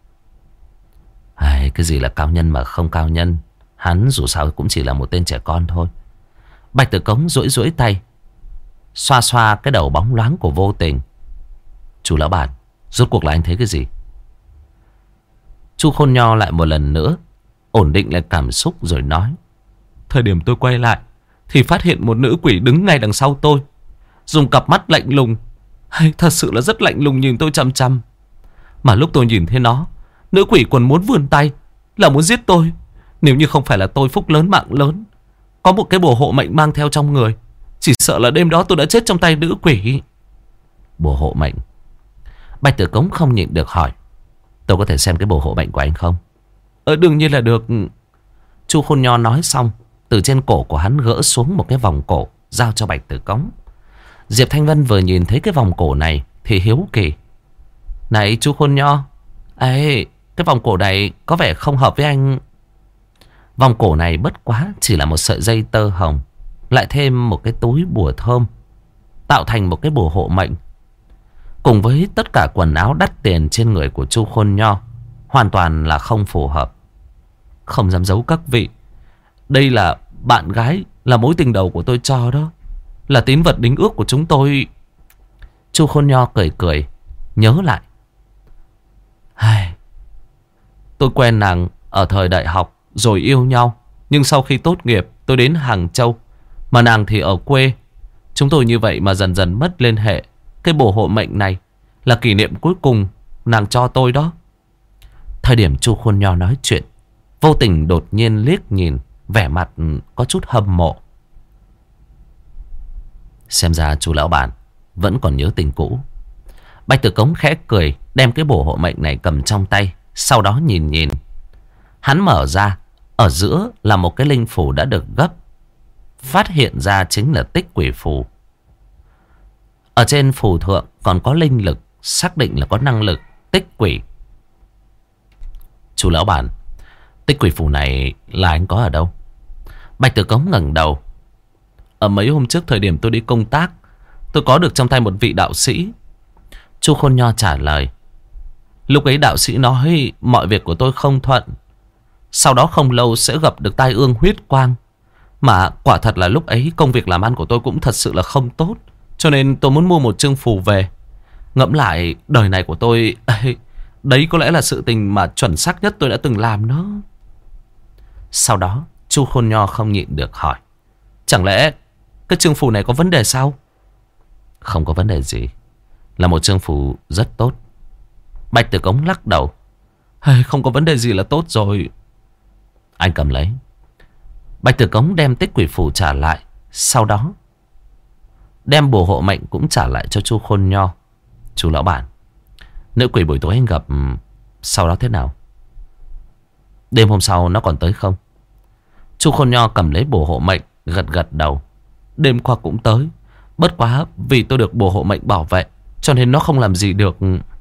Ai, cái gì là cao nhân mà không cao nhân, hắn dù sao cũng chỉ là một tên trẻ con thôi. Bạch Tử Cống duỗi duỗi tay, xoa xoa cái đầu bóng loáng của Vô Tình. Chú lão bản, rốt cuộc là anh thấy cái gì? Chu Khôn Nho lại một lần nữa ổn định lại cảm xúc rồi nói. Thời điểm tôi quay lại thì phát hiện một nữ quỷ đứng ngay đằng sau tôi, dùng cặp mắt lạnh lùng, hay thật sự là rất lạnh lùng nhìn tôi chăm chăm. Mà lúc tôi nhìn thấy nó, nữ quỷ còn muốn vươn tay, là muốn giết tôi. Nếu như không phải là tôi phúc lớn mạng lớn, có một cái bùa hộ mệnh mang theo trong người, chỉ sợ là đêm đó tôi đã chết trong tay nữ quỷ. Bùa hộ mệnh? Bạch Tử Cống không nhịn được hỏi. Tôi có thể xem cái bùa hộ mệnh của anh không? Ờ đương nhiên là được. Chu Khôn Nho nói xong, từ trên cổ của hắn gỡ xuống một cái vòng cổ, giao cho Bạch Tử Cống. Diệp Thanh Vân vừa nhìn thấy cái vòng cổ này thì hiếu kỳ. Này Chu Khôn Nho, ấy, cái vòng cổ này có vẻ không hợp với anh. Vòng cổ này bất quá chỉ là một sợi dây tơ hồng, lại thêm một cái túi bùa thơm, tạo thành một cái bùa hộ mệnh. Cùng với tất cả quần áo đắt tiền trên người của Chu Khôn Nho, hoàn toàn là không phù hợp. Không dám giấu các vị, đây là bạn gái, là mối tình đầu của tôi cho đó, là tín vật đính ước của chúng tôi. Chu Khôn Nho cười cười, nhớ lại. Ai, tôi quen nàng ở thời đại học rồi yêu nhau, nhưng sau khi tốt nghiệp tôi đến Hàng Châu, mà nàng thì ở quê. Chúng tôi như vậy mà dần dần mất liên hệ. Cái bùa hộ mệnh này là kỷ niệm cuối cùng nàng cho tôi đó. Thời điểm Chu Khôn Nho nói chuyện, Vô Tình đột nhiên liếc nhìn, vẻ mặt có chút hâm mộ. Xem ra chú lão bản vẫn còn nhớ tình cũ. Bạch Tử Cống khẽ cười, đem cái bùa hộ mệnh này cầm trong tay, sau đó nhìn nhìn. Hắn mở ra, ở giữa là một cái linh phù đã được gấp, phát hiện ra chính là tích quỷ phù. Ở trên phù thượng còn có linh lực, xác định là có năng lực tích quỷ. Chú lão bản, tích quỷ phù này là anh có ở đâu? Bạch Tử Cống ngẩng đầu. Ở mấy hôm trước thời điểm tôi đi công tác, tôi có được trong tay một vị đạo sĩ. Chu Khôn Nho trả lời. Lúc ấy đạo sĩ nói mọi việc của tôi không thuận, sau đó không lâu sẽ gặp được tai ương huyết quang. Mà quả thật là lúc ấy công việc làm ăn của tôi cũng thật sự là không tốt, cho nên tôi muốn mua một chương phù về. Ngẫm lại đời này của tôi, đấy có lẽ là sự tình mà chuẩn xác nhất tôi đã từng làm đó. Sau đó Chu Khôn Nho không nhịn được hỏi. Chẳng lẽ cái chương phù này có vấn đề sao? Không có vấn đề gì, là một chương phù rất tốt. Bạch Tử Cống lắc đầu. Không có vấn đề gì là tốt rồi. Anh cầm lấy. Bạch Tử Cống đem tích quỷ phù trả lại, sau đó đem bùa hộ mệnh cũng trả lại cho Chu Khôn Nho. Chú lão bản, nữ quỷ buổi tối anh gặp sau đó thế nào? Đêm hôm sau nó còn tới không? Chu Khôn Nho cầm lấy bùa hộ mệnh, gật gật đầu. Đêm qua cũng tới, bất quá vì tôi được bùa hộ mệnh bảo vệ, cho nên nó không làm gì được.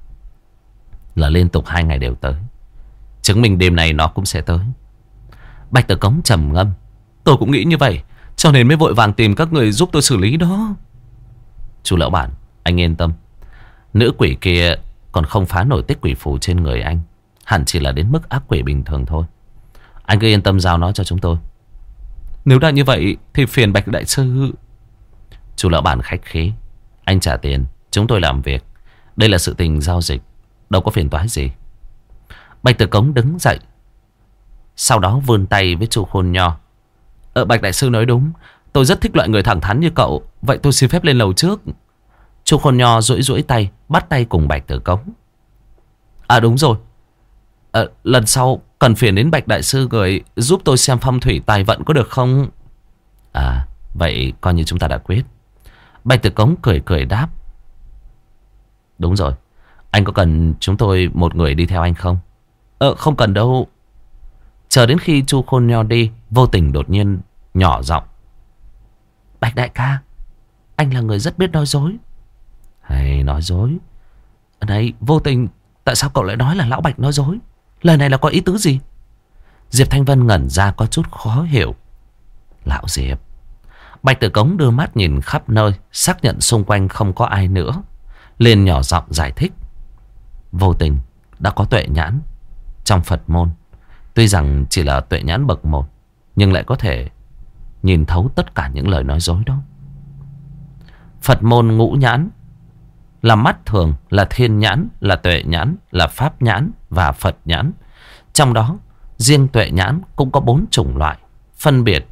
Là liên tục hai ngày đều tới, chứng minh đêm này nó cũng sẽ tới. Bạch Tử Cống trầm ngâm. Tôi cũng nghĩ như vậy, cho nên mới vội vàng tìm các người giúp tôi xử lý đó. Chú lão bản, anh yên tâm, nữ quỷ kia còn không phá nổi tích quỷ phù trên người anh, hẳn chỉ là đến mức ác quỷ bình thường thôi. Anh cứ yên tâm giao nó cho chúng tôi. Nếu đã như vậy thì phiền Bạch đại sư. Chú lão bản khách khí, anh trả tiền, chúng tôi làm việc. Đây là sự tình giao dịch, đâu có phiền toái gì. Bạch Tử Cống đứng dậy, sau đó vươn tay với Chu Khôn Nho. Ờ, Bạch đại sư nói đúng, tôi rất thích loại người thẳng thắn như cậu. Vậy tôi xin phép lên lầu trước. Chu Khôn Nho duỗi duỗi tay, bắt tay cùng Bạch Tử Cống. À đúng rồi, à, lần sau cần phiền đến Bạch đại sư người giúp tôi xem phong thủy tài vận có được không? À, vậy coi như chúng ta đã quyết. Bạch Tử Cống cười cười đáp. Đúng rồi, anh có cần chúng tôi một người đi theo anh không? Ờ, không cần đâu. Chờ đến khi Chu Khôn Nho đi, Vô Tình đột nhiên nhỏ giọng. Bạch đại ca, anh là người rất biết nói dối. Hay nói dối? Này Vô Tình, tại sao cậu lại nói là Lão Bạch nói dối? Lời này là có ý tứ gì? Diệp Thanh Vân ngẩn ra có chút khó hiểu. Lão Diệp. Bạch Tử Cống đưa mắt nhìn khắp nơi, xác nhận xung quanh không có ai nữa, liền nhỏ giọng giải thích. Vô Tình đã có tuệ nhãn. Trong Phật môn, tuy rằng chỉ là tuệ nhãn bậc một, nhưng lại có thể nhìn thấu tất cả những lời nói dối đó. Phật môn ngũ nhãn là mắt thường, là thiên nhãn, là tuệ nhãn, là pháp nhãn và Phật nhãn. Trong đó riêng tuệ nhãn cũng có bốn chủng loại, phân biệt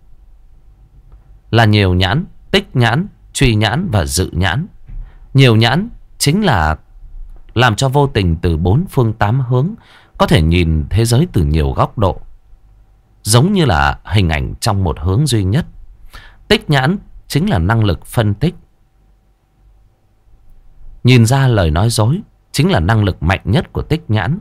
là nhiều nhãn, tích nhãn, truy nhãn và dự nhãn. Nhiều nhãn chính là làm cho Vô Tình từ bốn phương tám hướng có thể nhìn thế giới từ nhiều góc độ, giống như là hình ảnh trong một hướng duy nhất. Tích nhãn chính là năng lực phân tích, nhìn ra lời nói dối, chính là năng lực mạnh nhất của tích nhãn.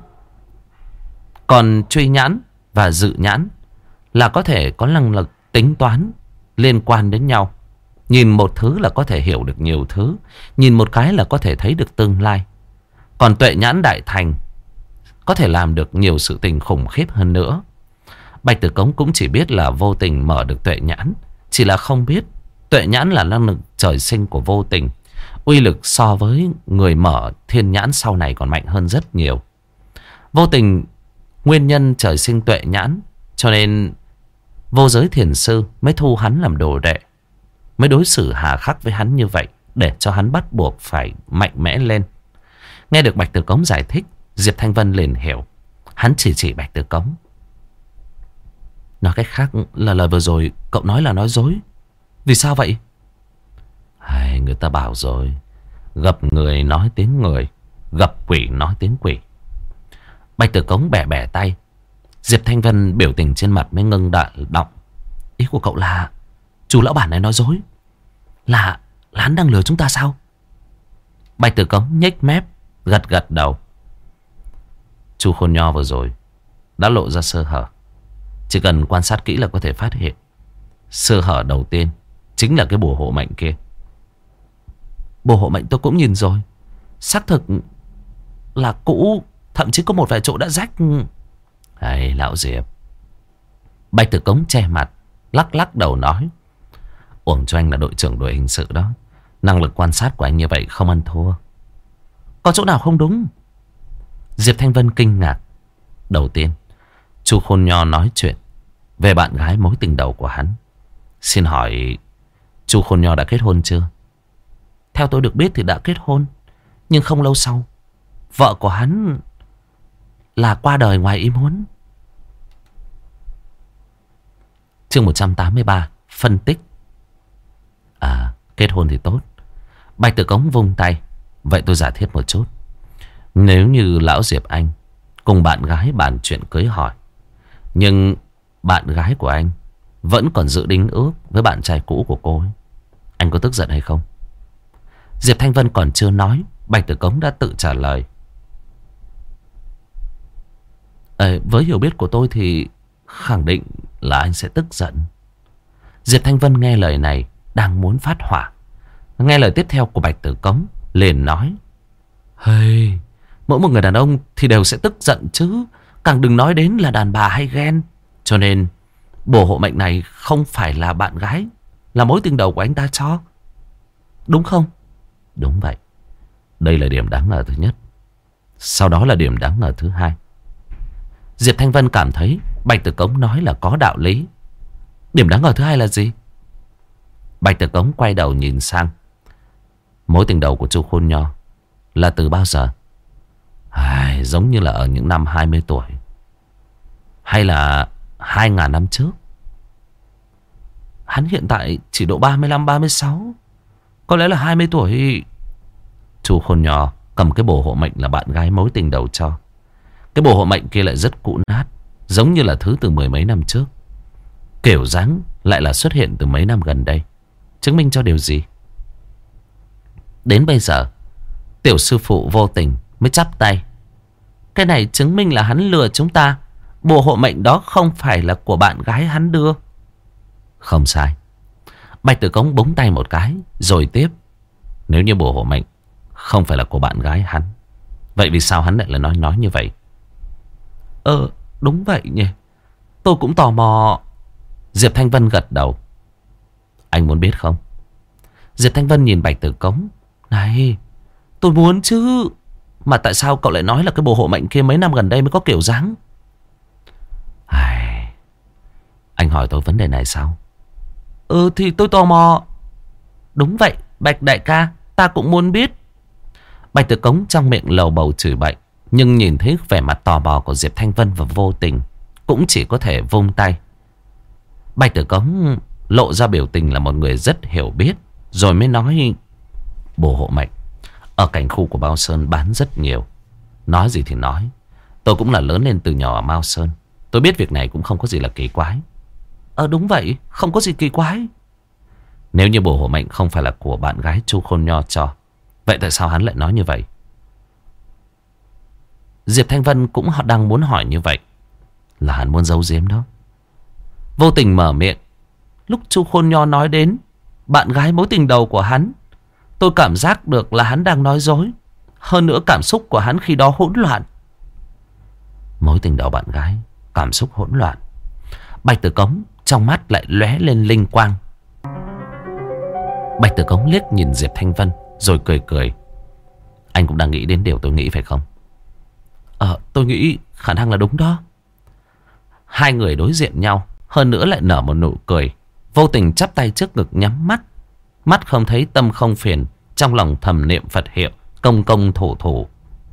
Còn truy nhãn và dự nhãn là có thể có năng lực tính toán liên quan đến nhau. Nhìn một thứ là có thể hiểu được nhiều thứ, nhìn một cái là có thể thấy được tương lai. Còn tuệ nhãn đại thành có thể làm được nhiều sự tình khủng khiếp hơn nữa. Bạch Tử Cống cũng chỉ biết là Vô Tình mở được tuệ nhãn, chỉ là không biết tuệ nhãn là năng lực trời sinh của Vô Tình. Uy lực so với người mở thiên nhãn sau này còn mạnh hơn rất nhiều. Vô Tình nguyên nhân trời sinh tuệ nhãn, cho nên Vô Giới Thiền Sư mới thu hắn làm đồ đệ, mới đối xử hà khắc với hắn như vậy, để cho hắn bắt buộc phải mạnh mẽ lên. Nghe được Bạch Tử Cống giải thích, Diệp Thanh Vân liền hiểu. Hắn chỉ chỉ Bạch Tử Cống. Nói cách khác là lời vừa rồi cậu nói là nói dối. Vì sao vậy? Hay, người ta bảo rồi, gặp người nói tiếng người, gặp quỷ nói tiếng quỷ. Bạch Tử Cống bẻ bẻ tay. Diệp Thanh Vân biểu tình trên mặt mới ngưng đạn động. Ý của cậu là chú lão bản này nói dối, Là, là hắn đang lừa chúng ta sao? Bạch Tử Cống nhếch mép, gật gật đầu. Chú Khôn Nho vừa rồi đã lộ ra sơ hở, chỉ cần quan sát kỹ là có thể phát hiện. Sơ hở đầu tiên chính là cái bùa hộ mệnh kia. Bùa hộ mệnh tôi cũng nhìn rồi, xác thực là cũ, thậm chí có một vài chỗ đã rách. Hay lão Diệp. Bạch Tử Cống che mặt, lắc lắc đầu nói. Uổng cho anh là đội trưởng đội hình sự đó, năng lực quan sát của anh như vậy không ăn thua. Có chỗ nào không đúng? Diệp Thanh Vân kinh ngạc. Đầu tiên, chú Khôn Nho nói chuyện về bạn gái mối tình đầu của hắn. Xin hỏi chú Khôn Nho đã kết hôn chưa? Theo tôi được biết thì đã kết hôn, nhưng không lâu sau vợ của hắn là qua đời ngoài ý muốn. Chương một trăm tám mươi ba. Phân tích. À, kết hôn thì tốt. Bạch Tử Cống vung tay. Vậy tôi giả thiết một chút. Nếu như lão Diệp anh cùng bạn gái bàn chuyện cưới hỏi, nhưng bạn gái của anh vẫn còn dự đính ước với bạn trai cũ của cô ấy, anh có tức giận hay không? Diệp Thanh Vân còn chưa nói, Bạch Tử Cống đã tự trả lời. Ờ, với hiểu biết của tôi thì khẳng định là anh sẽ tức giận. Diệp Thanh Vân nghe lời này đang muốn phát hỏa. Nghe lời tiếp theo của Bạch Tử Cống liền nói. Hey, mỗi một người đàn ông thì đều sẽ tức giận chứ, càng đừng nói đến là đàn bà hay ghen. Cho nên bùa hộ mệnh này không phải là bạn gái, là mối tình đầu của anh ta cho, đúng không? Đúng vậy. Đây là điểm đáng ngờ thứ nhất. Sau đó là điểm đáng ngờ thứ hai. Diệp Thanh Vân cảm thấy Bạch Tử Cống nói là có đạo lý. Điểm đáng ngờ thứ hai là gì? Bạch Tử Cống quay đầu nhìn sang. Mối tình đầu của chú Khôn Nho là từ bao giờ? À, giống như là ở những năm hai mươi tuổi, hay là hai ngàn năm trước. Hắn hiện tại chỉ độ ba mươi lăm ba mươi sáu, có lẽ là hai mươi tuổi. Chú Khôn Nho cầm cái bùa hộ mệnh là bạn gái mối tình đầu cho. Cái bùa hộ mệnh kia lại rất cũ nát, giống như là thứ từ mười mấy năm trước. Kiểu dáng lại là xuất hiện từ mấy năm gần đây. Chứng minh cho điều gì? Đến bây giờ tiểu sư phụ Vô Tình mới chắp tay. Cái này chứng minh là hắn lừa chúng ta. Bùa hộ mệnh đó không phải là của bạn gái hắn đưa. Không sai. Bạch Tử Cống búng tay một cái rồi tiếp. Nếu như bùa hộ mệnh không phải là của bạn gái hắn. Vậy vì sao hắn lại là nói nói như vậy? Ờ đúng vậy nhỉ. Tôi cũng tò mò. Diệp Thanh Vân gật đầu. Anh muốn biết không? Diệp Thanh Vân nhìn Bạch Tử Cống. Này, tôi muốn chứ. Mà tại sao cậu lại nói là cái bồ hộ mệnh kia mấy năm gần đây mới có kiểu dáng? Ai... Anh hỏi tôi vấn đề này sao? Ừ thì tôi tò mò. Đúng vậy, Bạch đại ca, ta cũng muốn biết. Bạch Tử Cống trong miệng lầu bầu chửi bậy, nhưng nhìn thấy vẻ mặt tò mò của Diệp Thanh Vân và Vô Tình, cũng chỉ có thể vung tay. Bạch Tử Cống lộ ra biểu tình là một người rất hiểu biết, rồi mới nói: bồ hộ mệnh ở cảnh khu của Mao Sơn bán rất nhiều. Nói gì thì nói, tôi cũng là lớn lên từ nhỏ ở Mao Sơn. Tôi biết việc này cũng không có gì là kỳ quái. Ờ đúng vậy, không có gì kỳ quái. Nếu như bồ hộ mệnh không phải là của bạn gái Chu Khôn Nho cho, vậy tại sao hắn lại nói như vậy? Diệp Thanh Vân cũng đang muốn hỏi như vậy. Là hắn muốn giấu giếm đó. Vô Tình mở miệng. Lúc Chu Khôn Nho nói đến bạn gái mối tình đầu của hắn, tôi cảm giác được là hắn đang nói dối. Hơn nữa cảm xúc của hắn khi đó hỗn loạn. Mối tình đầu bạn gái, cảm xúc hỗn loạn. Bạch Tử Cống trong mắt lại lóe lên linh quang. Bạch Tử Cống liếc nhìn Diệp Thanh Vân rồi cười cười. Anh cũng đang nghĩ đến điều tôi nghĩ phải không? Ờ tôi nghĩ khả năng là đúng đó. Hai người đối diện nhau, hơn nữa lại nở một nụ cười. Vô Tình chắp tay trước ngực nhắm mắt. Mắt không thấy tâm không phiền, trong lòng thầm niệm Phật hiệu, công công thủ thủ.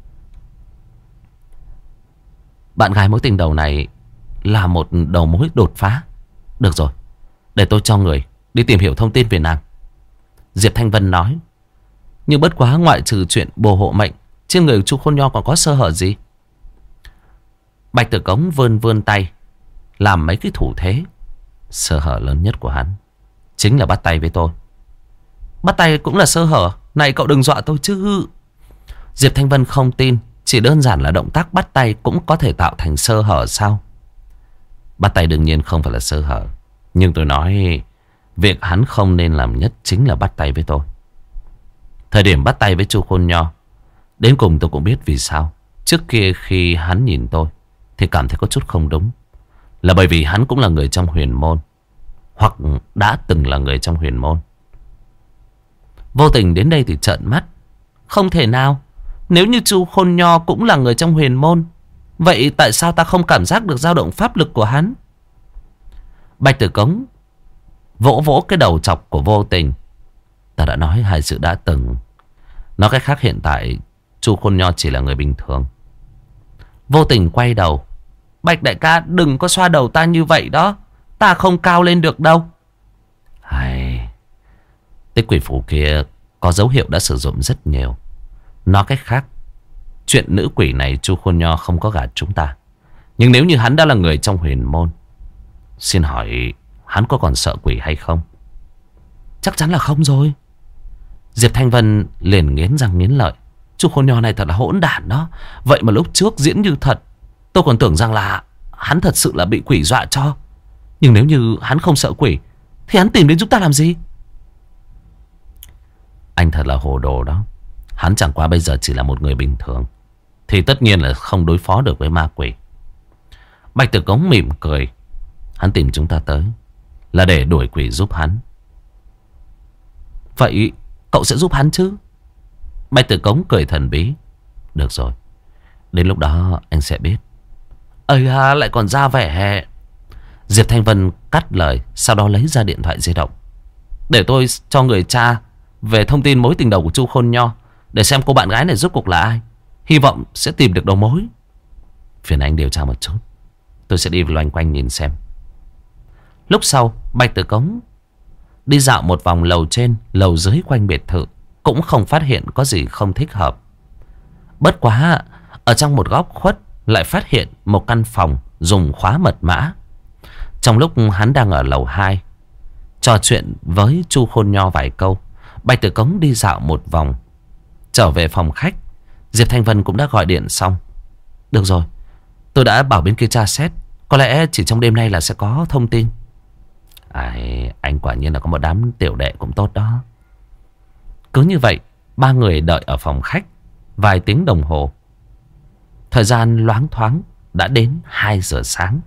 Bạn gái mối tình đầu này là một đầu mối đột phá. Được rồi, để tôi cho người đi tìm hiểu thông tin về nàng. Diệp Thanh Vân nói. Nhưng bất quá ngoại trừ chuyện bồ hộ mệnh, trên người Chu Khôn Nho còn có sơ hở gì? Bạch Tử Cống vươn vươn tay, làm mấy cái thủ thế. Sơ hở lớn nhất của hắn chính là bắt tay với tôi. Bắt tay cũng là sơ hở? Này cậu đừng dọa tôi chứ. Diệp Thanh Vân không tin. Chỉ đơn giản là động tác bắt tay cũng có thể tạo thành sơ hở sao? Bắt tay đương nhiên không phải là sơ hở, nhưng tôi nói việc hắn không nên làm nhất chính là bắt tay với tôi. Thời điểm bắt tay với Chu Khôn Nho, đến cùng tôi cũng biết vì sao. Trước kia khi hắn nhìn tôi thì cảm thấy có chút không đúng, là bởi vì hắn cũng là người trong huyền môn, hoặc đã từng là người trong huyền môn. Vô Tình đến đây thì trợn mắt. Không thể nào. Nếu như Chu Khôn Nho cũng là người trong huyền môn, vậy tại sao ta không cảm giác được dao động pháp lực của hắn? Bạch Tử Cống vỗ vỗ cái đầu chọc của Vô Tình. Ta đã nói hai sự đã từng. Nói cách khác hiện tại Chu Khôn Nho chỉ là người bình thường. Vô Tình quay đầu. Bạch đại ca đừng có xoa đầu ta như vậy đó. Ta không cao lên được đâu. Hay... Tích quỷ phủ kia có dấu hiệu đã sử dụng rất nhiều. Nói cách khác, chuyện nữ quỷ này Chu Khôn Nho không có gạt chúng ta. Nhưng nếu như hắn đã là người trong huyền môn, xin hỏi hắn có còn sợ quỷ hay không? Chắc chắn là không rồi. Diệp Thanh Vân liền nghiến răng nghiến lợi. Chu Khôn Nho này thật là hỗn đản đó. Vậy mà lúc trước diễn như thật, tôi còn tưởng rằng là hắn thật sự là bị quỷ dọa cho. Nhưng nếu như hắn không sợ quỷ thì hắn tìm đến chúng ta làm gì? Anh thật là hồ đồ đó. Hắn chẳng qua bây giờ chỉ là một người bình thường, thì tất nhiên là không đối phó được với ma quỷ. Bạch Tử Cống mỉm cười. Hắn tìm chúng ta tới là để đuổi quỷ giúp hắn. Vậy cậu sẽ giúp hắn chứ? Bạch Tử Cống cười thần bí. Được rồi, đến lúc đó anh sẽ biết. Ây à, lại còn ra vẻ. Diệp Thanh Vân cắt lời, sau đó lấy ra điện thoại di động. Để tôi cho người tra về thông tin mối tình đầu của Chu Khôn Nho, để xem cô bạn gái này rốt cuộc là ai. Hy vọng sẽ tìm được đầu mối. Phiền anh điều tra một chút, tôi sẽ đi loanh quanh nhìn xem. Lúc sau Bạch Tử Cống đi dạo một vòng lầu trên lầu dưới quanh biệt thự, cũng không phát hiện có gì không thích hợp. Bất quá ở trong một góc khuất lại phát hiện một căn phòng dùng khóa mật mã. Trong lúc hắn đang ở lầu hai trò chuyện với Chu Khôn Nho vài câu, Bạch Tử Cống đi dạo một vòng trở về phòng khách. Diệp Thanh Vân cũng đã gọi điện xong. Được rồi, tôi đã bảo bên kia tra xét, có lẽ chỉ trong đêm nay là sẽ có thông tin. Ai, anh quả nhiên là có một đám tiểu đệ cũng tốt đó. Cứ như vậy Ba người đợi ở phòng khách vài tiếng đồng hồ. Thời gian loáng thoáng đã đến hai giờ sáng.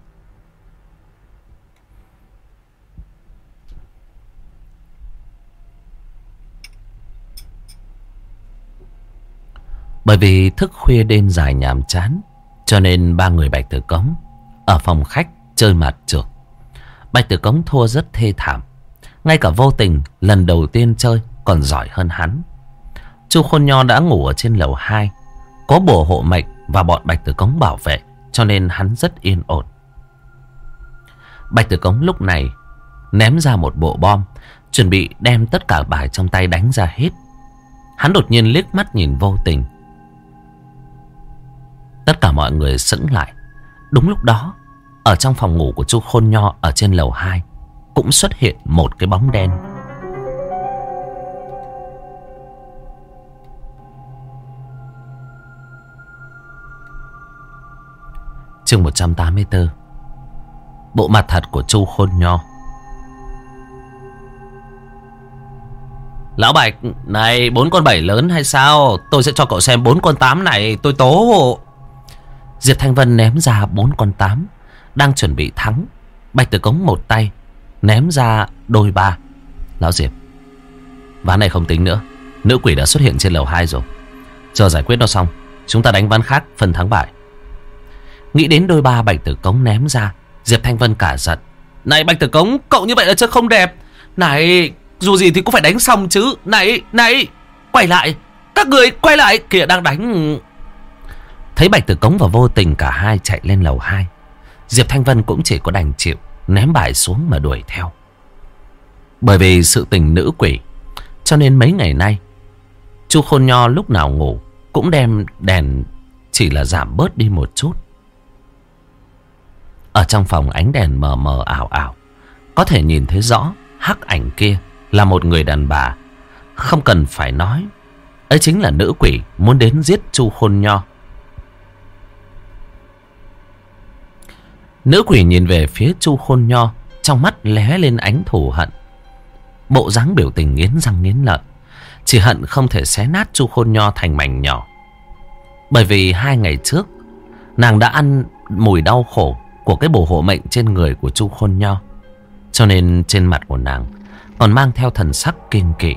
Bởi vì thức khuya đêm dài nhàm chán, cho nên ba người Bạch Tử Cống ở phòng khách chơi mặt trược. Bạch Tử Cống thua rất thê thảm. Ngay cả Vô Tình lần đầu tiên chơi còn giỏi hơn hắn. Chu Khôn Nho đã ngủ ở trên lầu hai, có bùa hộ mệnh và bọn Bạch Tử Cống bảo vệ, cho nên hắn rất yên ổn. Bạch Tử Cống lúc này ném ra một bộ bom, chuẩn bị đem tất cả bài trong tay đánh ra hết. Hắn đột nhiên liếc mắt nhìn Vô Tình. Tất cả mọi người sững lại. Đúng lúc đó, ở trong phòng ngủ của Chu Khôn Nho ở trên lầu hai cũng xuất hiện một cái bóng đen. Chương một trăm tám mươi tư. Bộ mặt thật của Chu Khôn Nho. Lão Bạch, này bốn con bảy lớn hay sao? Tôi sẽ cho cậu xem bốn con tám này, tôi tố. Diệp Thanh Vân ném ra bốn con tám, đang chuẩn bị thắng. Bạch Tử Cống một tay ném ra đôi ba. Lão Diệp, ván này không tính nữa. Nữ quỷ đã xuất hiện trên lầu hai rồi. Chờ giải quyết nó xong, chúng ta đánh ván khác phân thắng bại. Nghĩ đến đôi ba Bạch Tử Cống ném ra, Diệp Thanh Vân cả giận. Này Bạch Tử Cống, cậu như vậy là chơi không đẹp. Này, dù gì thì cũng phải đánh xong chứ. Này, này, quay lại. Các người quay lại, kìa đang đánh. Thấy Bạch Tử Cống và Vô Tình cả hai chạy lên lầu hai, Diệp Thanh Vân cũng chỉ có đành chịu, ném bài xuống mà đuổi theo. Bởi vì sự tình nữ quỷ, cho nên mấy ngày nay Chu Khôn Nho lúc nào ngủ cũng đem đèn chỉ là giảm bớt đi một chút. Ở trong phòng ánh đèn mờ mờ ảo ảo, có thể nhìn thấy rõ hắc ảnh kia là một người đàn bà. Không cần phải nói, ấy chính là nữ quỷ muốn đến giết Chu Khôn Nho. Nữ quỷ nhìn về phía Chu Khôn Nho, trong mắt lóe lên ánh thù hận. Bộ dáng biểu tình nghiến răng nghiến lợi, chỉ hận không thể xé nát Chu Khôn Nho thành mảnh nhỏ. Bởi vì hai ngày trước nàng đã ăn mùi đau khổ của cái bùa hộ mệnh trên người của Chu Khôn Nho, cho nên trên mặt của nàng còn mang theo thần sắc kiêng kỵ.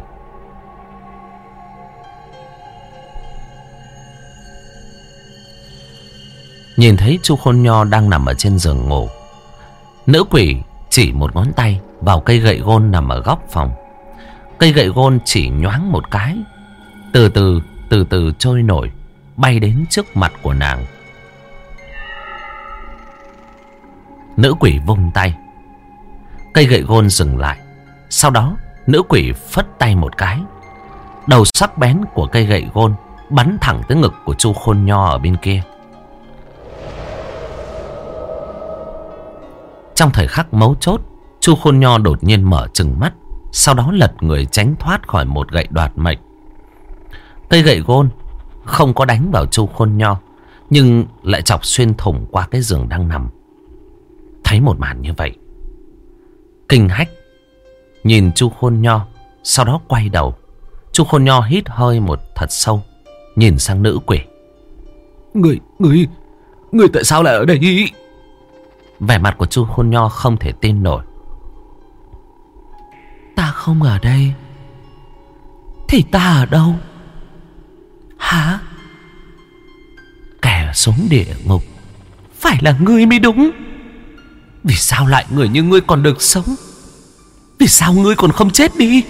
Nhìn thấy Chu Khôn Nho đang nằm ở trên giường ngủ, nữ quỷ chỉ một ngón tay vào cây gậy gôn nằm ở góc phòng. Cây gậy gôn chỉ nhoáng một cái, từ từ từ từ trôi nổi, bay đến trước mặt của nàng. Nữ quỷ vung tay, cây gậy gôn dừng lại. Sau đó nữ quỷ phất tay một cái, đầu sắc bén của cây gậy gôn bắn thẳng tới ngực của Chu Khôn Nho ở bên kia. Trong thời khắc mấu chốt, Chu Khôn Nho đột nhiên mở trừng mắt, sau đó lật người tránh thoát khỏi một gậy đoạt mệnh. Cây gậy gôn không có đánh vào Chu Khôn Nho, nhưng lại chọc xuyên thủng qua cái giường đang nằm. Thấy một màn như vậy, kinh hách nhìn Chu Khôn Nho, sau đó quay đầu. Chu Khôn Nho hít hơi một thật sâu, nhìn sang nữ quỷ. Người, người, người tại sao lại ở đây? Vẻ mặt của Chu Khôn Nho không thể tin nổi. Ta không ở đây. Thì ta ở đâu? Hả? Kẻ xuống địa ngục phải là ngươi mới đúng. Vì sao lại người như ngươi còn được sống? Vì sao ngươi còn không chết đi?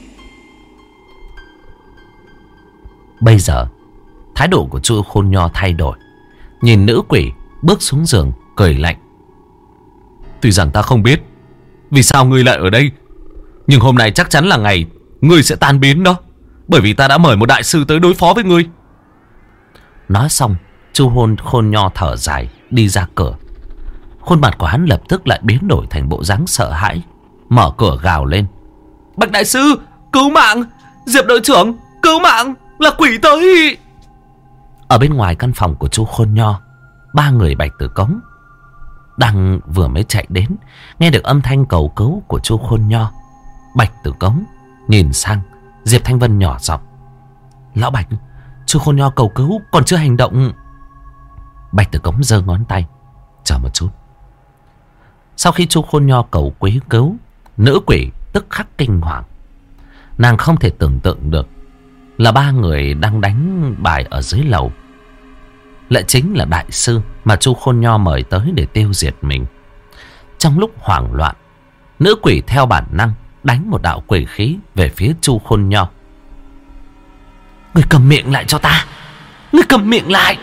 Bây giờ thái độ của Chu Khôn Nho thay đổi, nhìn nữ quỷ bước xuống giường cười lạnh. Tuy rằng ta không biết vì sao ngươi lại ở đây, nhưng hôm nay chắc chắn là ngày ngươi sẽ tan biến đó, bởi vì ta đã mời một đại sư tới đối phó với ngươi. Nói xong, Chu Hôn Khôn Nho thở dài đi ra cửa. Khuôn mặt của hắn lập tức lại biến đổi thành bộ dáng sợ hãi, mở cửa gào lên. Bạch đại sư, cứu mạng! Diệp đội trưởng, cứu mạng! Là quỷ tới! Ở bên ngoài căn phòng của Chu Khôn Nho, ba người Bạch Tử Cống đang vừa mới chạy đến, nghe được âm thanh cầu cứu của Chu Khôn Nho. Bạch Tử Cống nhìn sang Diệp Thanh Vân nhỏ giọng. Lão Bạch, Chu Khôn Nho cầu cứu còn chưa hành động. Bạch Tử Cống giơ ngón tay. Chờ một chút. Sau khi Chu Khôn Nho cầu quý cứu, nữ quỷ tức khắc kinh hoàng. Nàng không thể tưởng tượng được là ba người đang đánh bài ở dưới lầu lại chính là đại sư mà Chu Khôn Nho mời tới để tiêu diệt mình. Trong lúc hoảng loạn, nữ quỷ theo bản năng đánh một đạo quỷ khí về phía Chu Khôn Nho. Người cầm miệng lại cho ta! Người cầm miệng lại!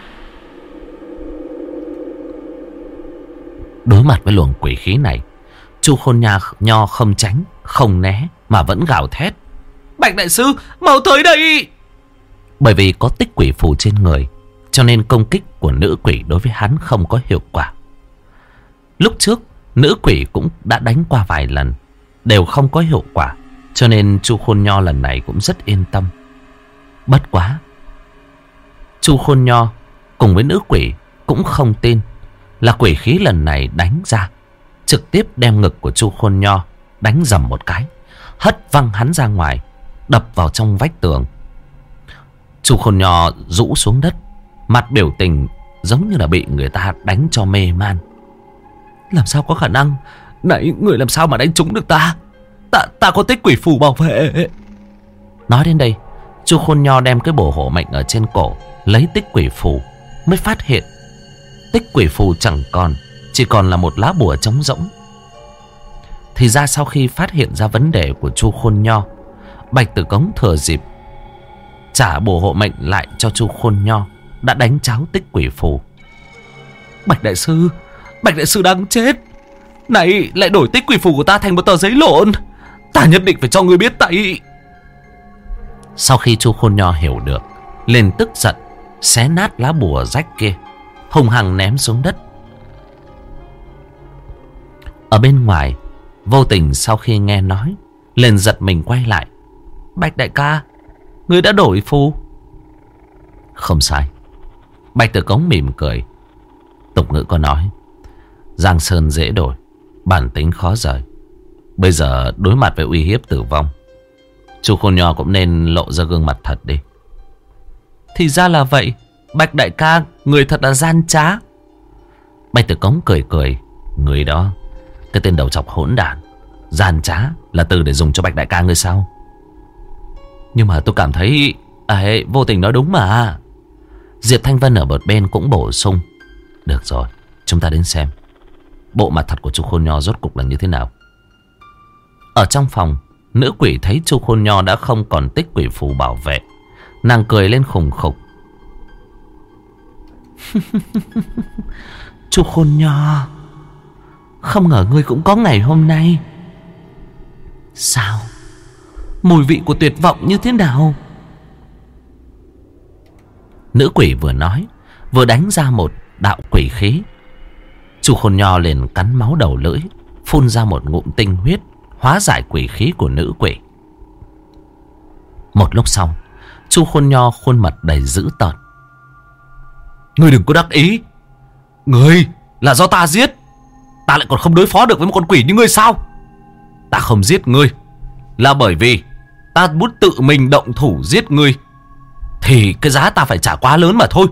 Đối mặt với luồng quỷ khí này, Chu Khôn Nho không tránh, không né mà vẫn gào thét. Bạch đại sư, mau tới đây! Bởi vì có tích quỷ phù trên người, cho nên công kích của nữ quỷ đối với hắn không có hiệu quả. Lúc trước, nữ quỷ cũng đã đánh qua vài lần, đều không có hiệu quả, cho nên Chu Khôn Nho lần này cũng rất yên tâm. Bất quá, Chu Khôn Nho cùng với nữ quỷ cũng không tin là quỷ khí lần này đánh ra trực tiếp đem ngực của Chu Khôn Nho đánh dầm một cái, hất văng hắn ra ngoài, đập vào trong vách tường. Chu Khôn Nho rũ xuống đất, mặt biểu tình giống như là bị người ta đánh cho mê man. Làm sao có khả năng? Nãy người làm sao mà đánh trúng được ta? Ta, ta có tích quỷ phù bảo vệ. Nói đến đây, Chu Khôn Nho đem cái bổ hộ mệnh ở trên cổ lấy tích quỷ phù, mới phát hiện tích quỷ phù chẳng còn, chỉ còn là một lá bùa trống rỗng. Thì ra sau khi phát hiện ra vấn đề của Chu Khôn Nho, Bạch Tử Cống thừa dịp trả bùa hộ mệnh lại cho Chu Khôn Nho, đã đánh cháo tích quỷ phù. Bạch đại sư, Bạch đại sư đang chết, này lại đổi tích quỷ phù của ta thành một tờ giấy lộn. Ta nhất định phải cho người biết tại. Sau khi Chu Khôn Nho hiểu được, liền tức giận xé nát lá bùa rách kia, hùng hăng ném xuống đất. Ở bên ngoài, Vô Tình sau khi nghe nói, liền giật mình quay lại. Bạch đại ca, ngươi đã đổi phù? Không sai. Bạch Tử Cống mỉm cười. Tục ngữ có nói, giang sơn dễ đổi, bản tính khó rời. Bây giờ đối mặt với uy hiếp tử vong, Chu Khôn Nho cũng nên lộ ra gương mặt thật đi. Thì ra là vậy. Bạch đại ca, người thật là gian trá. Bạch Tử Cống cười cười. Người đó, cái tên đầu chọc hỗn đản. Gian trá là từ để dùng cho Bạch đại ca ngươi sao? Nhưng mà tôi cảm thấy à, Vô Tình nói đúng mà. Diệp Thanh Vân ở một bên cũng bổ sung. Được rồi, chúng ta đến xem bộ mặt thật của Chu Khôn Nho rốt cục là như thế nào. Ở trong phòng, nữ quỷ thấy Chu Khôn Nho đã không còn tích quỷ phù bảo vệ, nàng cười lên khùng khục. Chu Khôn Nho, không ngờ ngươi cũng có ngày hôm nay. Sao? Mùi vị của tuyệt vọng như thế nào? Nữ quỷ vừa nói, vừa đánh ra một đạo quỷ khí. Chu Khôn Nho liền cắn máu đầu lưỡi, phun ra một ngụm tinh huyết, hóa giải quỷ khí của nữ quỷ. Một lúc sau, Chu Khôn Nho khuôn mặt đầy dữ tợn. Ngươi đừng có đắc ý. Ngươi là do ta giết, ta lại còn không đối phó được với một con quỷ như ngươi sao? Ta không giết ngươi là bởi vì ta muốn tự mình động thủ giết ngươi, thì cái giá ta phải trả quá lớn mà thôi.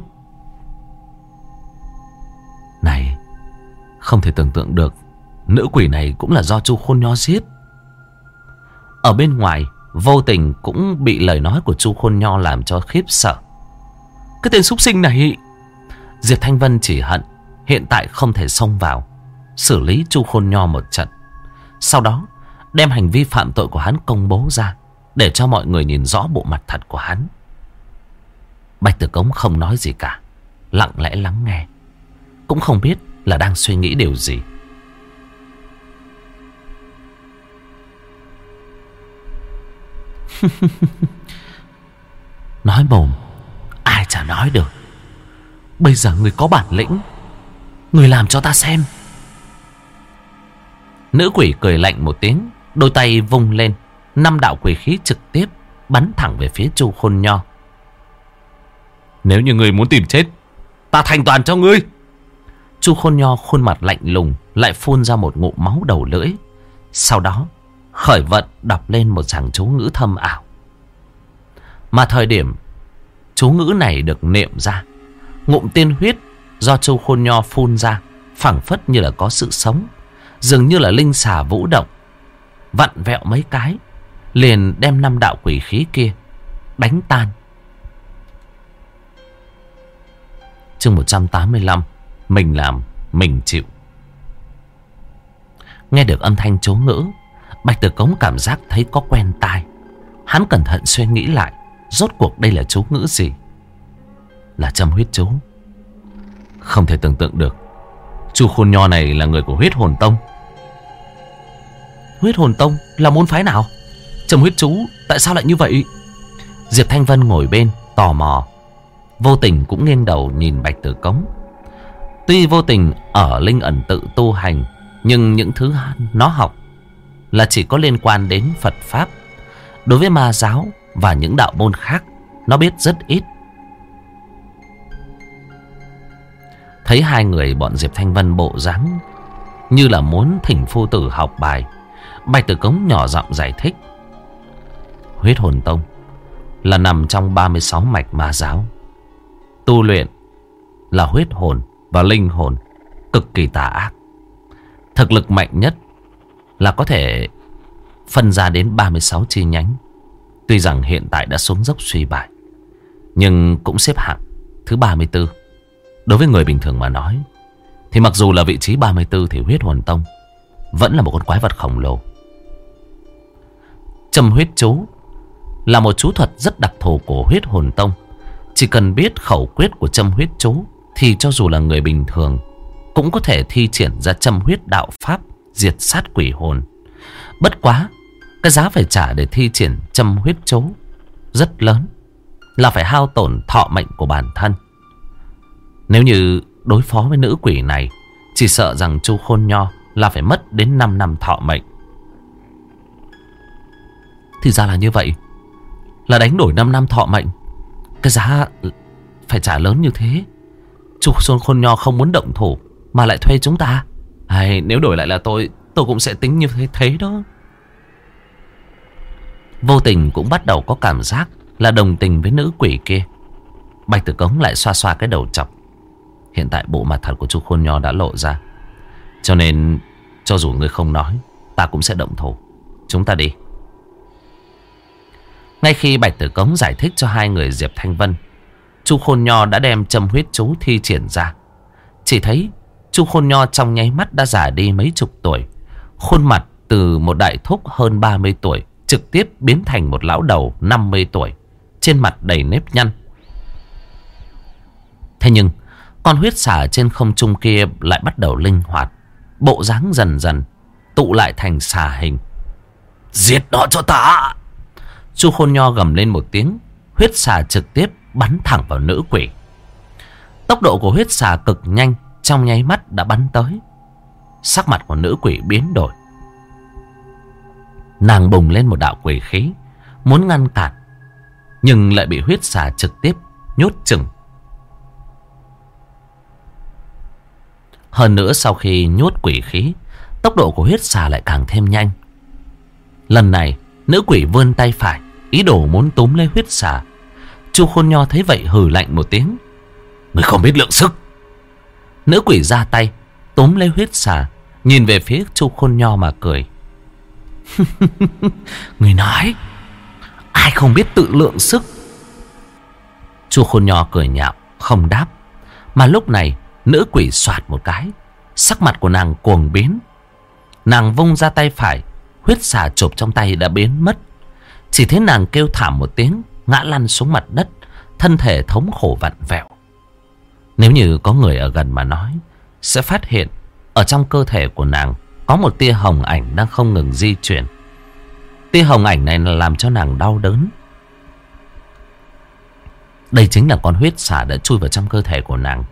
Này, không thể tưởng tượng được nữ quỷ này cũng là do Chu Khôn Nho giết. Ở bên ngoài, Vô Tình cũng bị lời nói của Chu Khôn Nho làm cho khiếp sợ. Cái tên súc sinh này. Diệp Thanh Vân chỉ hận hiện tại không thể xông vào xử lý Chu Khôn Nho một trận, sau đó đem hành vi phạm tội của hắn công bố ra, để cho mọi người nhìn rõ bộ mặt thật của hắn. Bạch Tử Cống không nói gì cả, lặng lẽ lắng nghe, cũng không biết là đang suy nghĩ điều gì. Nói mồm ai chả nói được. Bây giờ người có bản lĩnh, người làm cho ta xem. Nữ quỷ cười lạnh một tiếng, đôi tay vung lên, năm đạo quỷ khí trực tiếp bắn thẳng về phía Chu Khôn Nho. Nếu như người muốn tìm chết, ta thành toàn cho ngươi. Chu Khôn Nho khuôn mặt lạnh lùng, lại phun ra một ngụm máu đầu lưỡi. Sau đó khởi vận đọc lên một dòng chú ngữ thâm ảo. Mà thời điểm chú ngữ này được niệm ra, ngụm tiên huyết do Chu Khôn Nho phun ra phảng phất như là có sự sống, dường như là linh xà vũ động, vặn vẹo mấy cái liền đem năm đạo quỷ khí kia đánh tan. Chương một trăm tám mươi lăm. Mình làm mình chịu. Nghe được âm thanh chú ngữ, Bạch Tử Cống cảm giác thấy có quen tai. Hắn cẩn thận suy nghĩ lại, rốt cuộc đây là chú ngữ gì? Là châm huyết chú. Không thể tưởng tượng được Chu Khôn Nho này là người của Huyết Hồn Tông. Huyết Hồn Tông là môn phái nào? Châm huyết chú tại sao lại như vậy? Diệp Thanh Vân ngồi bên tò mò, vô tình cũng nghiêng đầu nhìn Bạch Tử Cống. Tuy vô tình ở linh ẩn tự tu hành, nhưng những thứ nó học là chỉ có liên quan đến Phật Pháp. Đối với ma giáo và những đạo môn khác, nó biết rất ít. Thấy hai người bọn Diệp Thanh Vân bộ dáng như là muốn thỉnh phu tử học bài, Bạch Tử Cống nhỏ giọng giải thích. Huyết Hồn Tông là nằm trong ba mươi sáu mạch ma giáo. Tu luyện là huyết hồn và linh hồn, cực kỳ tà ác. Thực lực mạnh nhất là có thể phân ra đến ba mươi sáu chi nhánh. Tuy rằng hiện tại đã xuống dốc suy bại, nhưng cũng xếp hạng thứ ba mươi tư. Đối với người bình thường mà nói, thì mặc dù là vị trí ba mươi tư thì Huyết Hồn Tông vẫn là một con quái vật khổng lồ. Châm huyết chú là một chú thuật rất đặc thù của Huyết Hồn Tông. Chỉ cần biết khẩu quyết của châm huyết chú thì cho dù là người bình thường cũng có thể thi triển ra châm huyết đạo pháp diệt sát quỷ hồn. Bất quá, cái giá phải trả để thi triển châm huyết chú rất lớn, là phải hao tổn thọ mệnh của bản thân. Nếu như đối phó với nữ quỷ này, chỉ sợ rằng Chu Khôn Nho là phải mất đến năm năm thọ mệnh. Thì ra là như vậy, là đánh đổi năm năm thọ mệnh. Cái giá phải trả lớn như thế. Chu Khôn Nho không muốn động thủ mà lại thuê chúng ta. Hay, nếu đổi lại là tôi, tôi cũng sẽ tính như thế, thế đó. Vô tình cũng bắt đầu có cảm giác là đồng tình với nữ quỷ kia. Bạch Tử Cống lại xoa xoa cái đầu chọc. Hiện tại bộ mặt thật của Chu Khôn Nho đã lộ ra, cho nên cho dù ngươi không nói, ta cũng sẽ động thủ. Chúng ta đi. Ngay khi Bạch Tử Cống giải thích cho hai người Diệp Thanh Vân, Chu Khôn Nho đã đem châm huyết chú thi triển ra. Chỉ thấy Chu Khôn Nho trong nháy mắt đã già đi mấy chục tuổi. Khuôn mặt từ một đại thúc hơn ba mươi tuổi trực tiếp biến thành một lão đầu năm mươi tuổi, trên mặt đầy nếp nhăn. Thế nhưng con huyết xà trên không trung kia lại bắt đầu linh hoạt, bộ dáng dần dần tụ lại thành xà hình. Giết nó cho ta! Chu Khôn Nho gầm lên một tiếng, huyết xà trực tiếp bắn thẳng vào nữ quỷ. Tốc độ của huyết xà cực nhanh, trong nháy mắt đã bắn tới. Sắc mặt của nữ quỷ biến đổi. Nàng bùng lên một đạo quỷ khí, muốn ngăn cản, nhưng lại bị huyết xà trực tiếp nhốt chừng. Hơn nữa, sau khi nhốt quỷ khí, tốc độ của huyết xà lại càng thêm nhanh. Lần này nữ quỷ vươn tay phải, ý đồ muốn túm lấy huyết xà. Chu Khôn Nho thấy vậy hừ lạnh một tiếng. Người không biết lượng sức. Nữ quỷ ra tay túm lấy huyết xà, nhìn về phía Chu Khôn Nho mà cười. Người nói ai không biết tự lượng sức. Chu Khôn Nho cười nhạo không đáp. Mà lúc này nữ quỷ xoạt một cái, sắc mặt của nàng cuồng biến. Nàng vung ra tay phải, huyết xà chộp trong tay đã biến mất. Chỉ thấy nàng kêu thảm một tiếng, ngã lăn xuống mặt đất, thân thể thống khổ vặn vẹo. Nếu như có người ở gần mà nói, sẽ phát hiện ở trong cơ thể của nàng có một tia hồng ảnh đang không ngừng di chuyển. Tia hồng ảnh này là làm cho nàng đau đớn. Đây chính là con huyết xà đã chui vào trong cơ thể của nàng.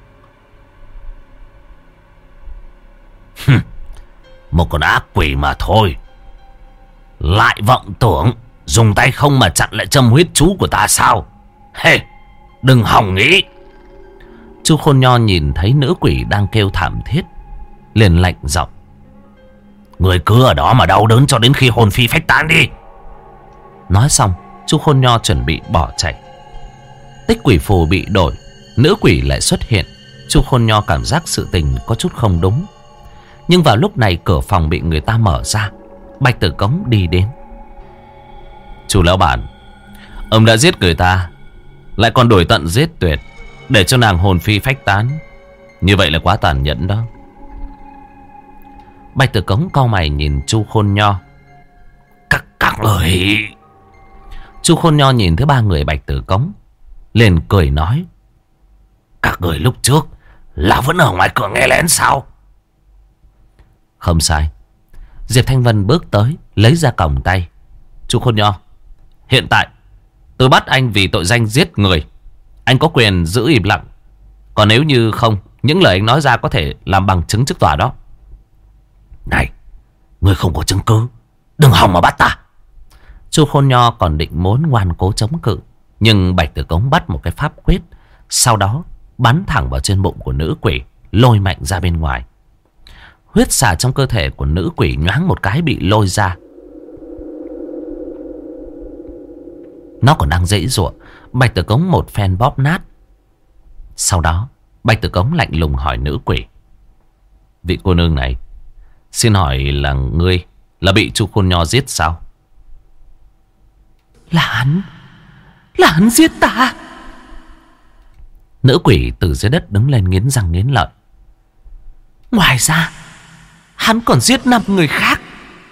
Một con ác quỷ mà thôi, lại vọng tưởng dùng tay không mà chặn lại châm huyết chú của ta sao? Hê, đừng hòng nghĩ. Chu Khôn Nho nhìn thấy nữ quỷ đang kêu thảm thiết, liền lạnh giọng. Người cứ ở đó mà đau đớn cho đến khi hồn phi phách tán đi. Nói xong Chu Khôn Nho chuẩn bị bỏ chạy. Tích quỷ phù bị đổi, nữ quỷ lại xuất hiện. Chu Khôn Nho cảm giác sự tình có chút không đúng. Nhưng vào lúc này cửa phòng bị người ta mở ra. Bạch Tử Cống đi đến. Chu lão bản, ông đã giết người ta, lại còn đổi tận giết tuyệt, để cho nàng hồn phi phách tán. Như vậy là quá tàn nhẫn đó. Bạch Tử Cống cau mày nhìn Chu Khôn Nho. Các các người. Chu Khôn Nho nhìn thấy ba người Bạch Tử Cống, liền cười nói: các người lúc trước là vẫn ở ngoài cửa nghe lén sao? Không sai. Diệp Thanh Vân bước tới, lấy ra còng tay. Chu Khôn Nho, hiện tại tôi bắt anh vì tội danh giết người. Anh có quyền giữ im lặng. Còn nếu như không, những lời anh nói ra có thể làm bằng chứng trước tòa đó. Này, ngươi không có chứng cứ, đừng hòng mà bắt ta. Chu Khôn Nho còn định muốn ngoan cố chống cự, nhưng Bạch Tử Cống bắt một cái pháp quyết, sau đó bắn thẳng vào trên bụng của nữ quỷ, lôi mạnh ra bên ngoài. Huyết xà trong cơ thể của nữ quỷ nhoáng một cái bị lôi ra. Nó còn đang giãy giụa. Bạch Tử Cống một phen bóp nát. Sau đó Bạch Tử Cống lạnh lùng hỏi nữ quỷ: vị cô nương này, xin hỏi là ngươi là bị Chu Khôn Nho giết sao? Là hắn, là hắn giết ta. Nữ quỷ từ dưới đất đứng lên nghiến răng nghiến lợi. Ngoài ra hắn còn giết năm người khác.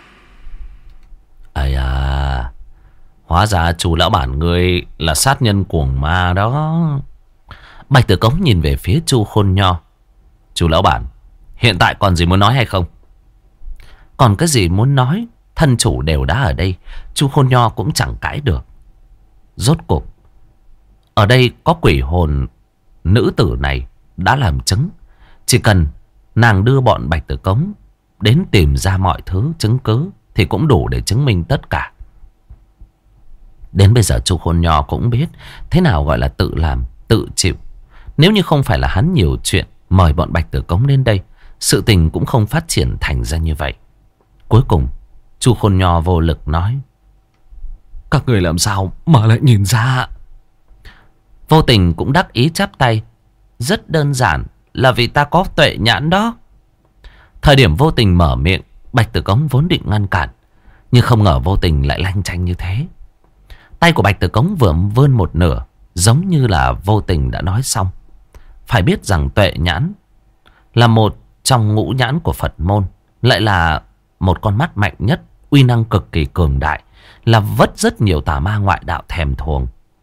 Ây à, hóa ra Chu lão bản ngươi là sát nhân cuồng ma đó. Bạch Tử Cống nhìn về phía Chu Khôn Nho. Chu lão bản, hiện tại còn gì muốn nói hay không? Còn cái gì muốn nói, thân chủ đều đã ở đây. Chu Khôn Nho cũng chẳng cãi được. Rốt cuộc ở đây có quỷ hồn nữ tử này đã làm chứng. Chỉ cần nàng đưa bọn Bạch Tử Cống đến tìm ra mọi thứ chứng cứ thì cũng đủ để chứng minh tất cả. Đến bây giờ Chu Khôn Nho cũng biết thế nào gọi là tự làm tự chịu. Nếu như không phải là hắn nhiều chuyện mời bọn Bạch Tử Cống đến đây, sự tình cũng không phát triển thành ra như vậy. Cuối cùng Chu Khôn Nho vô lực nói: các người làm sao mà lại nhìn ra? Vô Tình cũng đắc ý chắp tay: rất đơn giản, là vì ta có tuệ nhãn đó. Thời điểm Vô Tình mở miệng, Bạch Tử Cống vốn định ngăn cản, nhưng không ngờ Vô Tình lại lanh chanh như thế. Tay của Bạch Tử Cống vừa vươn một nửa, giống như là Vô Tình đã nói xong. Phải biết rằng tuệ nhãn là một trong ngũ nhãn của Phật môn, lại là một con mắt mạnh nhất, uy năng cực kỳ cường đại, là vất rất nhiều tà ma ngoại đạo thèm thuồng.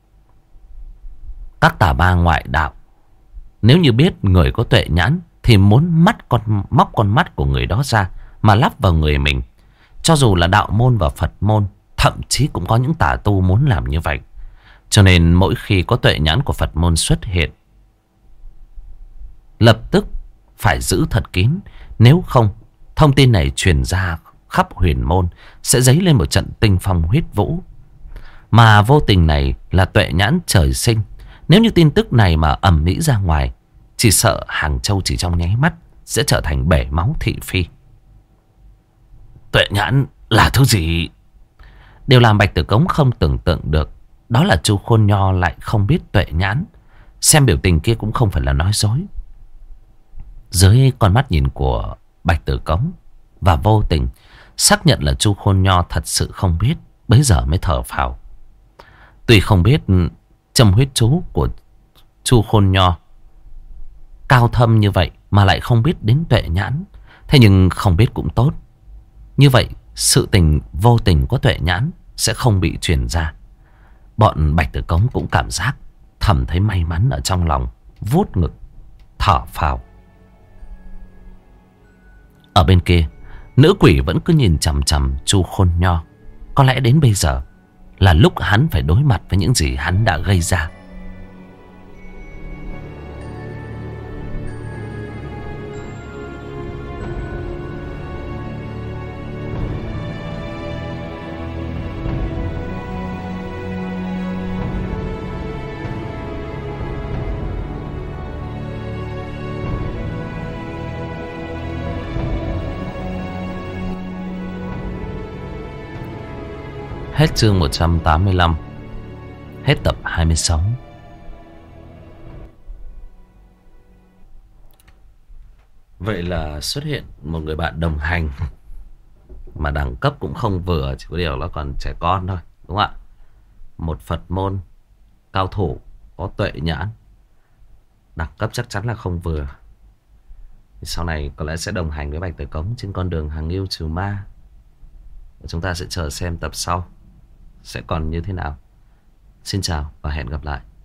Các tà ma ngoại đạo nếu như biết người có tuệ nhãn thì muốn mắt con móc con mắt của người đó ra mà lắp vào người mình. Cho dù là đạo môn và Phật môn, thậm chí cũng có những tà tu muốn làm như vậy. Cho nên mỗi khi có tuệ nhãn của Phật môn xuất hiện, lập tức phải giữ thật kín. Nếu không, thông tin này truyền ra khắp huyền môn sẽ dấy lên một trận tinh phong huyết vũ. Mà Vô Tình này là tuệ nhãn trời sinh. Nếu như tin tức này mà ầm ĩ ra ngoài, chỉ sợ Hàng Châu chỉ trong nháy mắt sẽ trở thành bể máu thị phi. Tuệ nhãn là thứ gì? Điều làm Bạch Tử Cống không tưởng tượng được đó là Chu Khôn Nho lại không biết tuệ nhãn. Xem biểu tình kia cũng không phải là nói dối. Dưới con mắt nhìn của Bạch Tử Cống và Vô Tình, xác nhận là Chu Khôn Nho thật sự không biết, bấy giờ mới thở phào. Tuy không biết châm huyết chú của Chu Khôn Nho cao thâm như vậy mà lại không biết đến tuệ nhãn, thế nhưng không biết cũng tốt. Như vậy sự tình Vô Tình có tuệ nhãn sẽ không bị truyền ra. Bọn Bạch Tử Cống cũng cảm giác thầm thấy may mắn ở trong lòng, vuốt ngực thở phào. Ở bên kia, nữ quỷ vẫn cứ nhìn chằm chằm Chu Khôn Nho. Có lẽ đến bây giờ là lúc hắn phải đối mặt với những gì hắn đã gây ra. Hết chương một trăm tám mươi lăm. Hết tập hai mươi sáu. Vậy là xuất hiện một người bạn đồng hành mà đẳng cấp cũng không vừa, chỉ có điều nó còn trẻ con thôi, đúng không ạ? Một Phật môn cao thủ có tuệ nhãn, đẳng cấp chắc chắn là không vừa. Sau này có lẽ sẽ đồng hành với Bạch Tử Cống trên con đường hàng yêu trừ ma. Chúng ta sẽ chờ xem tập sau sẽ còn như thế nào. Xin chào và hẹn gặp lại.